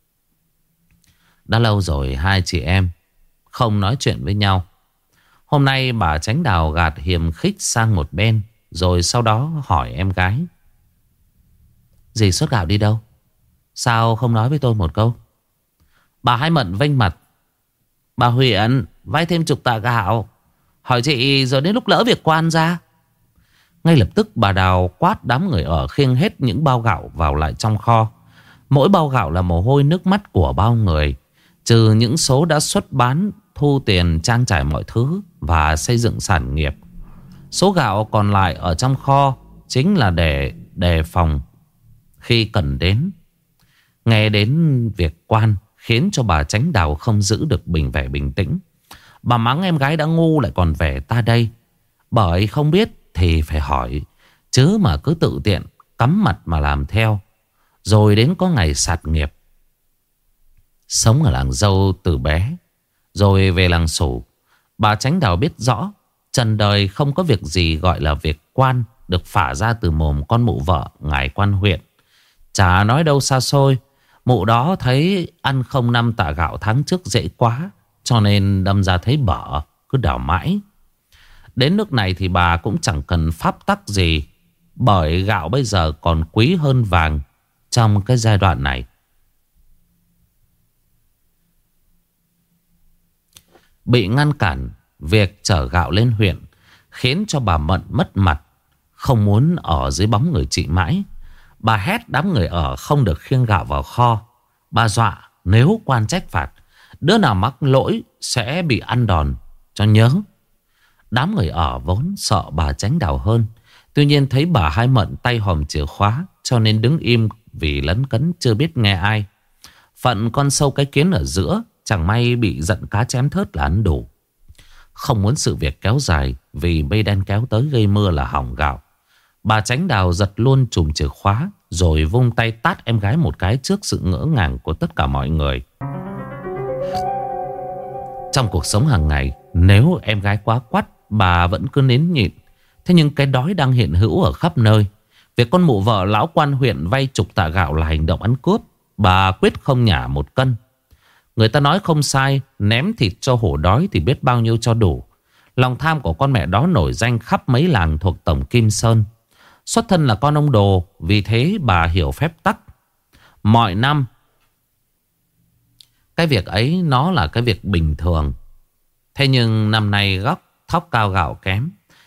[SPEAKER 1] Đã lâu rồi hai chị em không nói chuyện với nhau. Hôm nay bà Chánh Đào gạt hiềm khích sang một bên, rồi sau đó hỏi em gái: dì xuất gạo đi đâu? Sao không nói với tôi một câu? Bà Hai Mận vênh mặt: bà Huyền vay thêm 10 tạ gạo, hỏi chị rồi đến lúc lỡ việc quan ra. Ngay lập tức bà Đào quát đám người ở khiêng hết những bao gạo vào lại trong kho. Mỗi bao gạo là mồ hôi nước mắt của bao người, trừ những số đã xuất bán, thu tiền trang trải mọi thứ và xây dựng sản nghiệp. Số gạo còn lại ở trong kho chính là để đề phòng khi cần đến. Nghe đến việc quan khiến cho bà Chánh Đào không giữ được vẻ bình tĩnh. Bà mắng em gái đã ngu lại còn về ta đây. Bởi không biết thì phải hỏi, chứ mà cứ tự tiện cắm mặt mà làm theo, rồi đến có ngày sạt nghiệp. Sống ở làng Dâu từ bé, rồi về làng Sủ, bà Chánh Đào biết rõ trần đời không có việc gì gọi là việc quan được phả ra từ mồm con mụ vợ ngài quan huyện. Chả nói đâu xa xôi, mụ đó thấy ăn không 5 tạ gạo tháng trước dễ quá, cho nên đâm ra thấy bở, cứ đảo mãi. Đến nước này thì bà cũng chẳng cần pháp tắc gì, bởi gạo bây giờ còn quý hơn vàng trong cái giai đoạn này. Bị ngăn cản việc chở gạo lên huyện khiến cho bà Mận mất mặt, không muốn ở dưới bóng người chị mãi. Bà hét đám người ở không được khiêng gạo vào kho. Bà dọa nếu quan trách phạt, đứa nào mắc lỗi sẽ bị ăn đòn cho nhớ. Đám người ở vốn sợ bà Chánh Đào hơn. Tuy nhiên thấy bà Hai Mận tay hòm chìa khóa, cho nên đứng im vì lấn cấn chưa biết nghe ai. Phận con sâu cái kiến ở giữa, chẳng may bị giận cá chém thớt là ăn đủ. Không muốn sự việc kéo dài, vì mây đen kéo tới gây mưa là hỏng gạo, bà Chánh Đào giật luôn chùm chìa khóa, rồi vung tay tát em gái một cái trước sự ngỡ ngàng của tất cả mọi người. Trong cuộc sống hàng ngày, nếu em gái quá quắt, bà vẫn cứ nín nhịn. Thế nhưng cái đói đang hiện hữu ở khắp nơi. Việc con mụ vợ lão quan huyện vay 10 tạ gạo là hành động ăn cướp. Bà quyết không nhả một cân. Người ta nói không sai, ném thịt cho hổ đói thì biết bao nhiêu cho đủ. Lòng tham của con mẹ đó nổi danh khắp mấy làng thuộc tổng Kim Sơn. Xuất thân là con ông Đồ, vì thế bà hiểu phép tắc. Mọi năm, cái việc ấy nó là cái việc bình thường. Thế nhưng năm nay thóc cao gạo kém.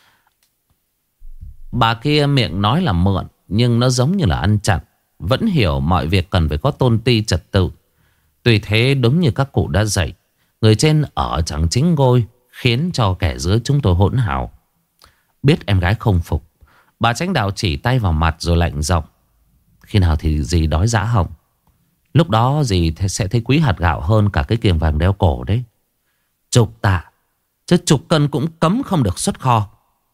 [SPEAKER 1] Bà kia miệng nói là mượn, nhưng nó giống như là ăn chặn. Vẫn hiểu mọi việc cần phải có tôn ti trật tự. Tuy thế đúng như các cụ đã dạy, người trên ở chẳng chính ngôi, khiến cho kẻ dưới chúng tôi hỗn hào. Biết em gái không phục, bà Chánh Đào chỉ tay vào mặt rồi lạnh giọng: khi nào thì dì đói dã họng, lúc đó dì sẽ thấy quý hạt gạo hơn cả cái kiềng vàng đeo cổ đấy. 10 tạ, chứ 10 cân cũng cấm không được xuất kho.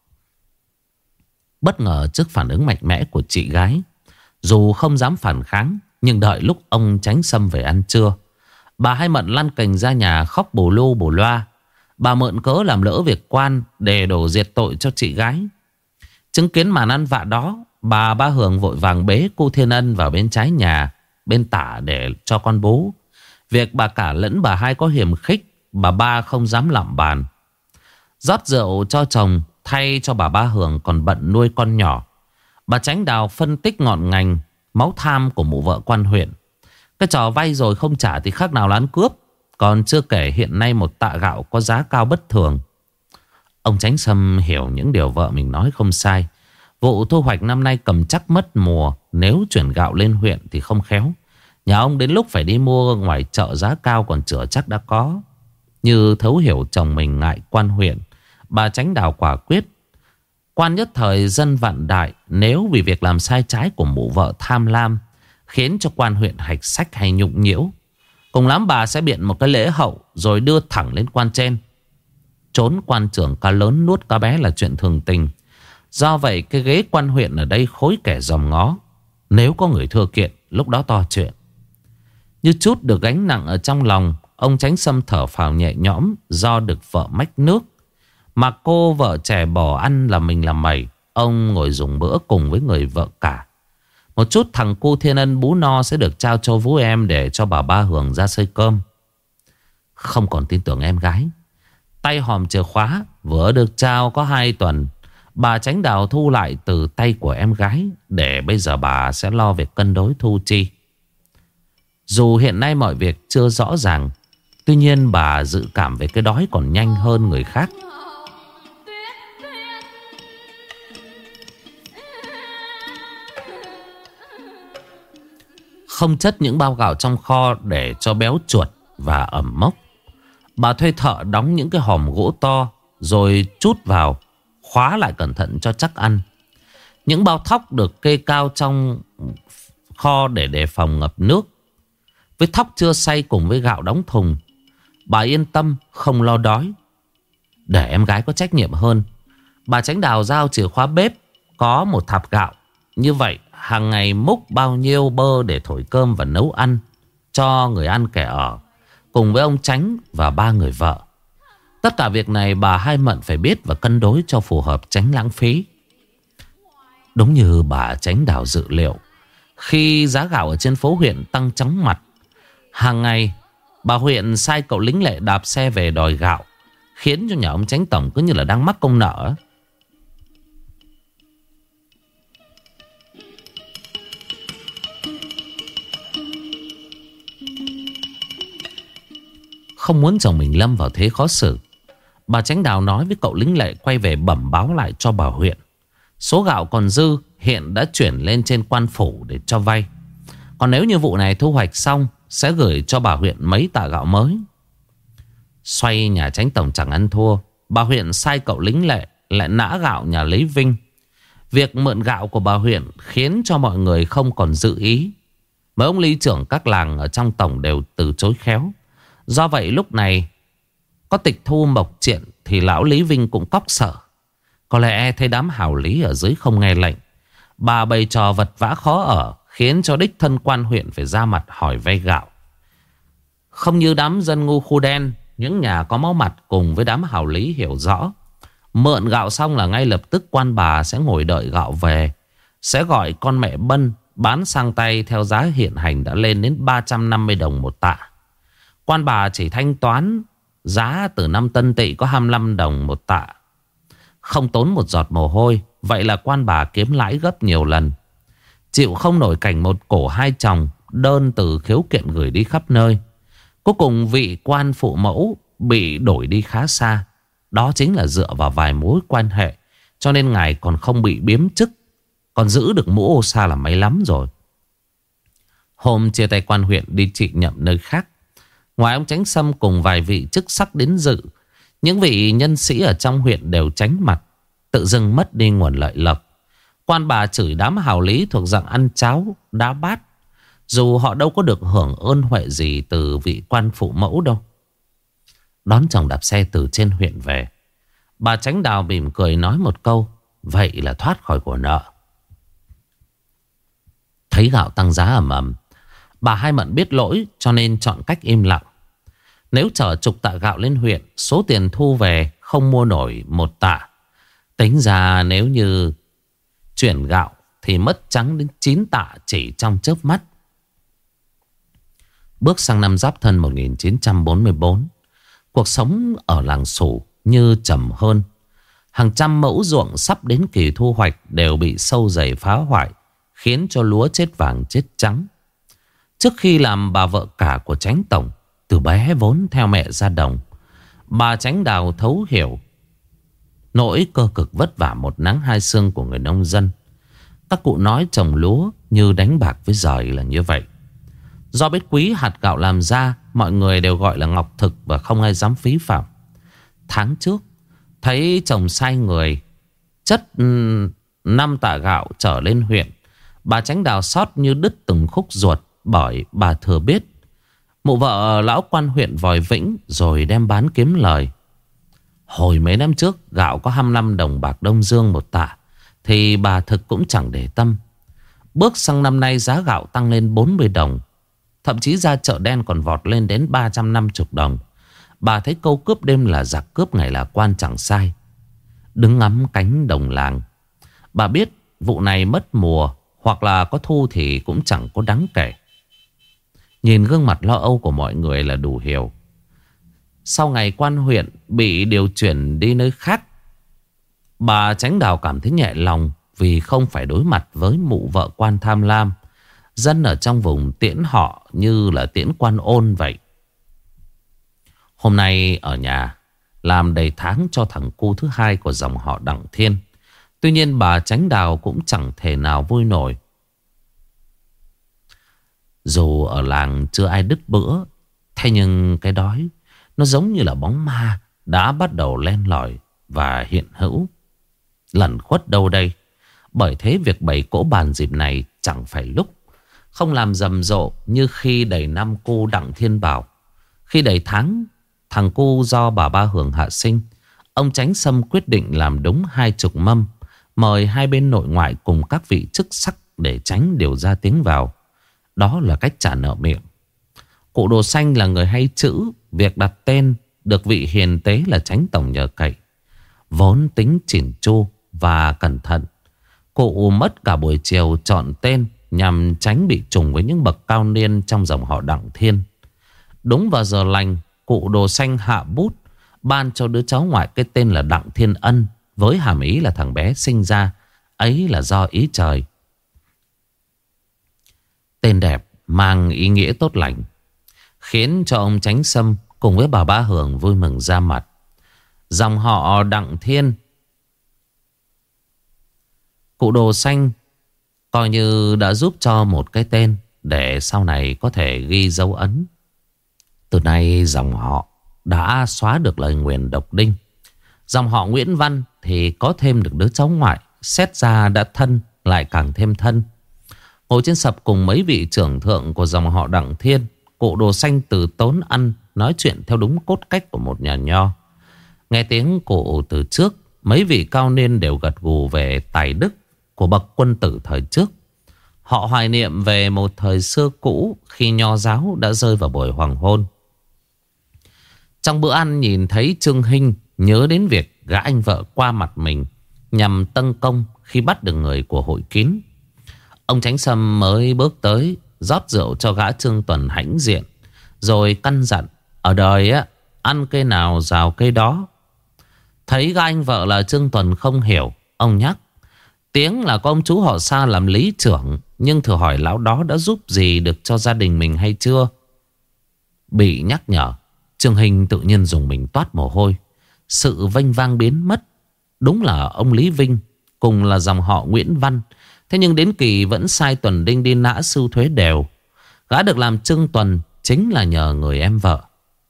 [SPEAKER 1] Bất ngờ trước phản ứng mạnh mẽ của chị gái, dù không dám phản kháng, nhưng đợi lúc ông Chánh Sâm về ăn trưa, bà Hai Mận lăn cành ra nhà khóc bù lu bù loa. Bà mượn cớ làm lỡ việc quan để đổ diệt tội cho chị gái. Chứng kiến màn ăn vạ đó, bà Ba Hường vội vàng bế cô Thiên Ân vào bên trái nhà, bên tả để cho con bú. Việc bà cả lẫn bà hai có hiềm khích, bà Ba không dám lạm bàn. Rót rượu cho chồng, thay cho bà Ba Hường còn bận nuôi con nhỏ. Bà Chánh Đào phân tích ngọn ngành máu tham của mụ vợ quan huyện. Cái trò vay rồi không trả thì khác nào là ăn cướp. Còn chưa kể hiện nay một tạ gạo có giá cao bất thường. Ông Chánh Sâm hiểu những điều vợ mình nói không sai. Vụ thu hoạch năm nay cầm chắc mất mùa. Nếu chuyển gạo lên huyện thì không khéo. Nhà ông đến lúc phải đi mua ngoài chợ giá cao còn chữa chắc đã có. Như thấu hiểu chồng mình ngại quan huyện, bà Chánh Đào quả quyết. Quan nhất thời dân vạn đại, nếu vì việc làm sai trái của mụ vợ tham lam khiến cho quan huyện hạch sách hay nhũng nhiễu, cùng lắm bà sẽ biện một cái lễ hậu rồi đưa thẳng lên quan trên. Trốn quan trưởng cá lớn nuốt cá bé là chuyện thường tình. Do vậy cái ghế quan huyện ở đây khối kẻ dòm ngó. Nếu có người thưa kiện, lúc đó to chuyện. Như chút được gánh nặng ở trong lòng, ông Chánh Sâm thở phào nhẹ nhõm do được vợ mách nước. Mà cô vợ trẻ bỏ ăn là mình làm mày. Ông ngồi dùng bữa cùng với người vợ cả. Một chút thằng cu Thiên Ân bú no sẽ được trao cho vũ em để cho bà Ba Hường ra xơi cơm. Không còn tin tưởng em gái. Tay hòm chìa khóa vừa được trao có 2 tuần, bà Chánh Đào thu lại từ tay của em gái. Để bây giờ bà sẽ lo việc cân đối thu chi. Dù hiện nay mọi việc chưa rõ ràng, tuy nhiên bà dự cảm về cái đói còn nhanh hơn người khác. Không chất những bao gạo trong kho để cho béo chuột và ẩm mốc. Bà thuê thợ đóng những cái hòm gỗ to rồi trút vào, khóa lại cẩn thận cho chắc ăn. Những bao thóc được kê cao trong kho để đề phòng ngập nước. Với thóc chưa xay cùng với gạo đóng thùng, bà yên tâm không lo đói. Để em gái có trách nhiệm hơn, bà Chánh Đào giao chìa khóa bếp có một thạp gạo. Như vậy hàng ngày múc bao nhiêu bơ để thổi cơm và nấu ăn cho người ăn kẻ ở, cùng với ông Chánh và 3 người vợ. Tất cả việc này bà Hai Mận phải biết và cân đối cho phù hợp, tránh lãng phí. Đúng như bà Chánh Đào dự liệu, khi giá gạo ở trên phố huyện tăng chóng mặt, hàng ngày bà huyện sai cậu lính lệ đạp xe về đòi gạo, khiến cho nhà ông Chánh Tổng cứ như là đang mắc công nợ. Không muốn chồng mình lâm vào thế khó xử, bà Chánh Đào nói với cậu lính lệ quay về bẩm báo lại cho bà huyện. Số gạo còn dư hiện đã chuyển lên trên quan phủ để cho vay. Còn nếu như vụ này thu hoạch xong, sẽ gửi cho bà huyện mấy tạ gạo mới. Xoay nhà Chánh Tổng chẳng ăn thua, bà huyện sai cậu lính lệ lại nã gạo nhà lấy Vinh. Việc mượn gạo của bà huyện khiến cho mọi người không còn dự ý. Mấy ông lý trưởng các làng ở trong tổng đều từ chối khéo. Do vậy lúc này có tịch thu mộc triện thì lão Lý Vinh cũng cóc sợ. Có lẽ thấy đám hào lý ở dưới không nghe lệnh, bà bày trò vật vã khó ở, khiến cho đích thân quan huyện phải ra mặt hỏi vay gạo. Không như đám dân ngu khu đen, những nhà có máu mặt cùng với đám hào lý hiểu rõ. Mượn gạo xong là ngay lập tức quan bà sẽ ngồi đợi gạo về, sẽ gọi con mẹ Bân bán sang tay theo giá hiện hành đã lên đến 350 đồng một tạ. Quan bà chỉ thanh toán giá từ 5 tân tỵ có 25 đồng một tạ, không tốn một giọt mồ hôi. Vậy là quan bà kiếm lãi gấp nhiều lần. Chịu không nổi cảnh một cổ hai chồng, đơn từ khiếu kiện gửi đi khắp nơi. Cuối cùng vị quan phụ mẫu bị đổi đi khá xa. Đó chính là dựa vào vài mối quan hệ, cho nên ngài còn không bị biếm chức, còn giữ được mũ ô sa là may lắm rồi. Hôm chia tay quan huyện đi trị nhậm nơi khác, ngoài ông Chánh Sâm cùng vài vị chức sắc đến dự, những vị nhân sĩ ở trong huyện đều tránh mặt, tự dưng mất đi nguồn lợi lộc. Quan bà chửi đám hào lý thuộc dạng ăn cháo, đá bát, dù họ đâu có được hưởng ơn huệ gì từ vị quan phụ mẫu đâu. Đón chồng đạp xe từ trên huyện về, bà Chánh Đào mỉm cười nói một câu: vậy là thoát khỏi của nợ. Thấy gạo tăng giá ầm ầm, bà Hai Mận biết lỗi cho nên chọn cách im lặng. Nếu chở chục tạ gạo lên huyện, số tiền thu về không mua nổi một tạ. Tính ra nếu như chuyển gạo thì mất trắng đến 9 tạ chỉ trong chớp mắt. Bước sang năm Giáp Thân 1944, cuộc sống ở làng Sủ như trầm hơn. Hàng trăm mẫu ruộng sắp đến kỳ thu hoạch đều bị sâu dày phá hoại, khiến cho lúa chết vàng chết trắng. Trước khi làm bà vợ cả của Chánh Tổng, từ bé vốn theo mẹ ra đồng, bà Chánh Đào thấu hiểu nỗi cơ cực vất vả một nắng hai sương của người nông dân. Các cụ nói trồng lúa như đánh bạc với giời là như vậy. Do biết quý hạt gạo làm ra, mọi người đều gọi là ngọc thực và không ai dám phí phạm. Tháng trước, thấy chồng sai người chất 5 tạ gạo trở lên huyện, bà Chánh Đào xót như đứt từng khúc ruột, bởi bà thừa biết mụ vợ lão quan huyện Vòi Vĩnh rồi đem bán kiếm lời. Hồi mấy năm trước gạo có 25 đồng bạc Đông Dương một tạ thì bà thực cũng chẳng để tâm. Bước sang năm nay giá gạo tăng lên 40 đồng. Thậm chí ra chợ đen còn vọt lên đến 350 đồng. Bà thấy câu cướp đêm là giặc, cướp ngày là quan chẳng sai. Đứng ngắm cánh đồng làng, bà biết vụ này mất mùa hoặc là có thu thì cũng chẳng có đáng kể. Nhìn gương mặt lo âu của mọi người là đủ hiểu. Sau ngày quan huyện bị điều chuyển đi nơi khác, bà Chánh Đào cảm thấy nhẹ lòng vì không phải đối mặt với mụ vợ quan tham lam. Dân ở trong vùng tiễn họ như là tiễn quan ôn vậy. Hôm nay ở nhà làm đầy tháng cho thằng cu thứ hai của dòng họ Đặng Thiên. Tuy nhiên bà Chánh Đào cũng chẳng thể nào vui nổi. Dù ở làng chưa ai đứt bữa, thế nhưng cái đói nó giống như là bóng ma đã bắt đầu len lỏi và hiện hữu. Lẩn khuất đâu đây? Bởi thế việc bày cỗ bàn dịp này chẳng phải lúc. Không làm rầm rộ như khi đầy năm cu Đặng Thiên Bảo. Khi đầy tháng thằng cu do bà Ba Hường hạ sinh, ông Chánh Sâm quyết định làm đúng 20 mâm, mời hai bên nội ngoại cùng các vị chức sắc để tránh điều ra tiếng vào. Đó là cách trả nợ miệng. Cụ Đồ Xanh là người hay chữ, việc đặt tên được vị hiền tế là Chánh Tổng nhờ cậy. Vốn tính chỉn chu và cẩn thận, cụ mất cả buổi chiều chọn tên nhằm tránh bị trùng với những bậc cao niên trong dòng họ Đặng Thiên. Đúng vào giờ lành, cụ Đồ Xanh hạ bút ban cho đứa cháu ngoại cái tên là Đặng Thiên Ân, với hàm ý là thằng bé sinh ra ấy là do ý trời. Tên đẹp mang ý nghĩa tốt lành, khiến cho ông Chánh Sâm cùng với bà Ba Hường vui mừng ra mặt. Dòng họ Đặng Thiên, cụ Đồ Xanh coi như đã giúp cho một cái tên để sau này có thể ghi dấu ấn. Từ nay dòng họ đã xóa được lời nguyền độc đinh. Dòng họ Nguyễn Văn thì có thêm được đứa cháu ngoại, xét ra đã thân lại càng thêm thân. Ngồi trên sập cùng mấy vị trưởng thượng của dòng họ Đặng Thiên, cụ Đồ Xanh từ tốn ăn, nói chuyện theo đúng cốt cách của một nhà nho. Nghe tiếng cụ từ trước, mấy vị cao niên đều gật gù về tài đức của bậc quân tử thời trước. Họ hoài niệm về một thời xưa cũ khi nho giáo đã rơi vào buổi hoàng hôn. Trong bữa ăn nhìn thấy Trương Hinh nhớ đến việc gã anh vợ qua mặt mình nhằm tấn công khi bắt được người của hội kín. Ông Chánh Sâm mới bước tới rót rượu cho gã Trương Tuần hãnh diện, rồi căn dặn: ở đời á, ăn cây nào rào cây đó. Thấy gã anh vợ là Trương Tuần không hiểu, ông nhắc: tiếng là có ông chú họ Sa làm lý trưởng, nhưng thử hỏi lão đó đã giúp gì được cho gia đình mình hay chưa? Bị nhắc nhở, Trương Hình tự nhiên dùng mình toát mồ hôi. Sự vênh vang biến mất. Đúng là ông Lý Vinh cùng là dòng họ Nguyễn Văn, thế nhưng đến kỳ vẫn sai Tuần Đinh đi nã sưu thuế đều. Gã được làm Trương Tuần chính là nhờ người em vợ.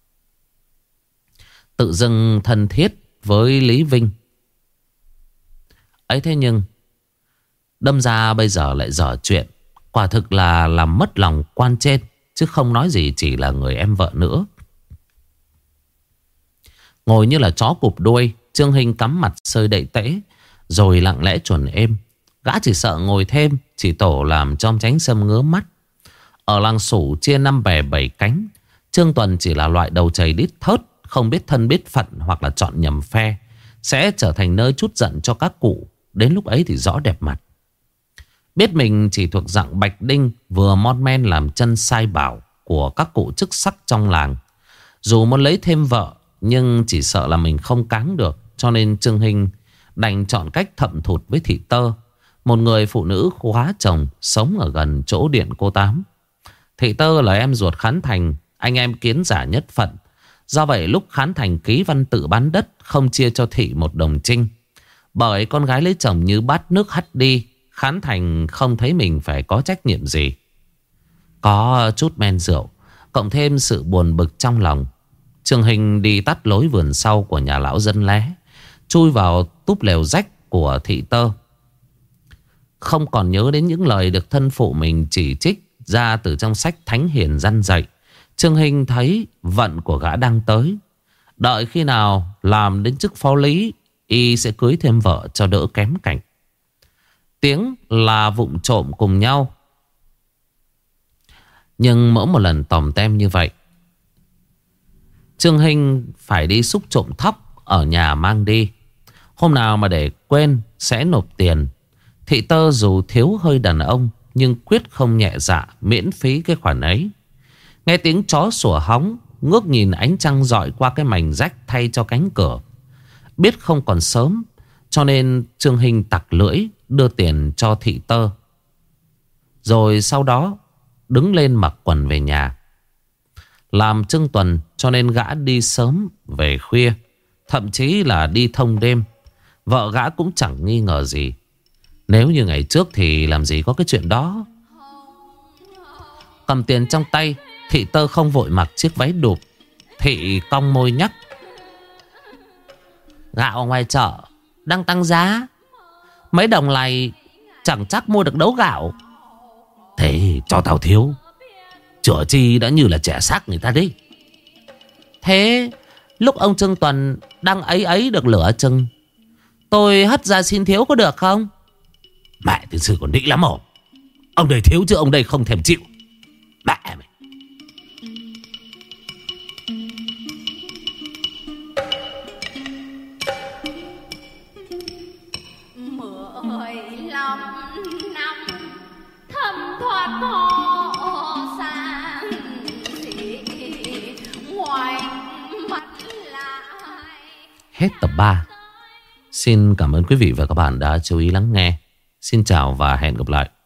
[SPEAKER 1] Tự dưng thân thiết với Lý Vinh ấy, thế nhưng đâm ra bây giờ lại dở chuyện. Quả thực là làm mất lòng quan trên, chứ không nói gì chỉ là người em vợ nữa. Ngồi như là chó cụp đuôi, Trương Hình cắm mặt sơi đậy tễ, rồi lặng lẽ chuẩn êm. Gã chỉ sợ ngồi thêm, chỉ tổ làm cho ông Chánh Sâm ngứa mắt. Ở làng Sủ chia 5 bè 7 cánh, Trương Tuần chỉ là loại đầu chày đít thớt, không biết thân biết phận hoặc là chọn nhầm phe, sẽ trở thành nơi trút giận cho các cụ. Đến lúc ấy thì rõ đẹp mặt. Biết mình chỉ thuộc dạng bạch đinh vừa mon men làm chân sai bảo của các cụ chức sắc trong làng. Dù muốn lấy thêm vợ nhưng chỉ sợ là mình không cáng được, cho nên Trương Hinh đành chọn cách thậm thụt với Thị Tơ, một người phụ nữ khóa chồng sống ở gần chỗ điện cô Tám. Thị Tơ là em ruột Khán Thành, anh em kiến giả nhất phận. Do vậy lúc Khán Thành ký văn tự bán đất không chia cho Thị một đồng trinh. Bởi con gái lấy chồng như bát nước hắt đi, Khán Thành không thấy mình phải có trách nhiệm gì. Có chút men rượu cộng thêm sự buồn bực trong lòng, Trương Hinh đi tắt lối vườn sau của nhà lão dân lé, chui vào túp lều rách của Thị Tơ. Không còn nhớ đến những lời được thân phụ mình chỉ trích ra từ trong sách thánh hiền răn dạy. Trương Hinh thấy vận của gã đang tới. Đợi khi nào làm đến chức phó lý, y sẽ cưới thêm vợ cho đỡ kém cảnh. Tiếng là vụng trộm cùng nhau. Nhưng mỗi một lần tòm tem như vậy, Trương Hinh phải đi xúc trộm thóc ở nhà mang đi. Hôm nào mà để quên sẽ nộp tiền. Thị Tơ dù thiếu hơi đàn ông nhưng quyết không nhẹ dạ miễn phí cái khoản ấy. Nghe tiếng chó sủa hóng, ngước nhìn ánh trăng rọi qua cái mảnh rách thay cho cánh cửa. Biết không còn sớm, cho nên Trương Hinh tặc lưỡi đưa tiền cho Thị Tơ. Rồi sau đó đứng lên mặc quần về nhà. Làm trưng tuần cho nên gã đi sớm về khuya, thậm chí là đi thông đêm. Vợ gã cũng chẳng nghi ngờ gì. Nếu như ngày trước thì làm gì có cái chuyện đó. Cầm tiền trong tay, Thị Tơ không vội mặc chiếc váy đụp. Thị cong môi nhắc: gạo ngoài chợ đang tăng giá, mấy đồng này chẳng chắc mua được đấu gạo. Thế cho tao thiếu, chữa chi đã như là trẻ xác người ta đấy. Thế lúc ông Trương Tuần đang ấy được lửa chừng, tôi hất ra xin thiếu có được không? Mẹ tiền sư còn định lắm ổ. Ông đây thiếu chứ ông đây không thèm chịu. Mẹ mày. Hết tập 3. Xin cảm ơn quý vị và các bạn đã chú ý lắng nghe. Xin chào và hẹn gặp lại.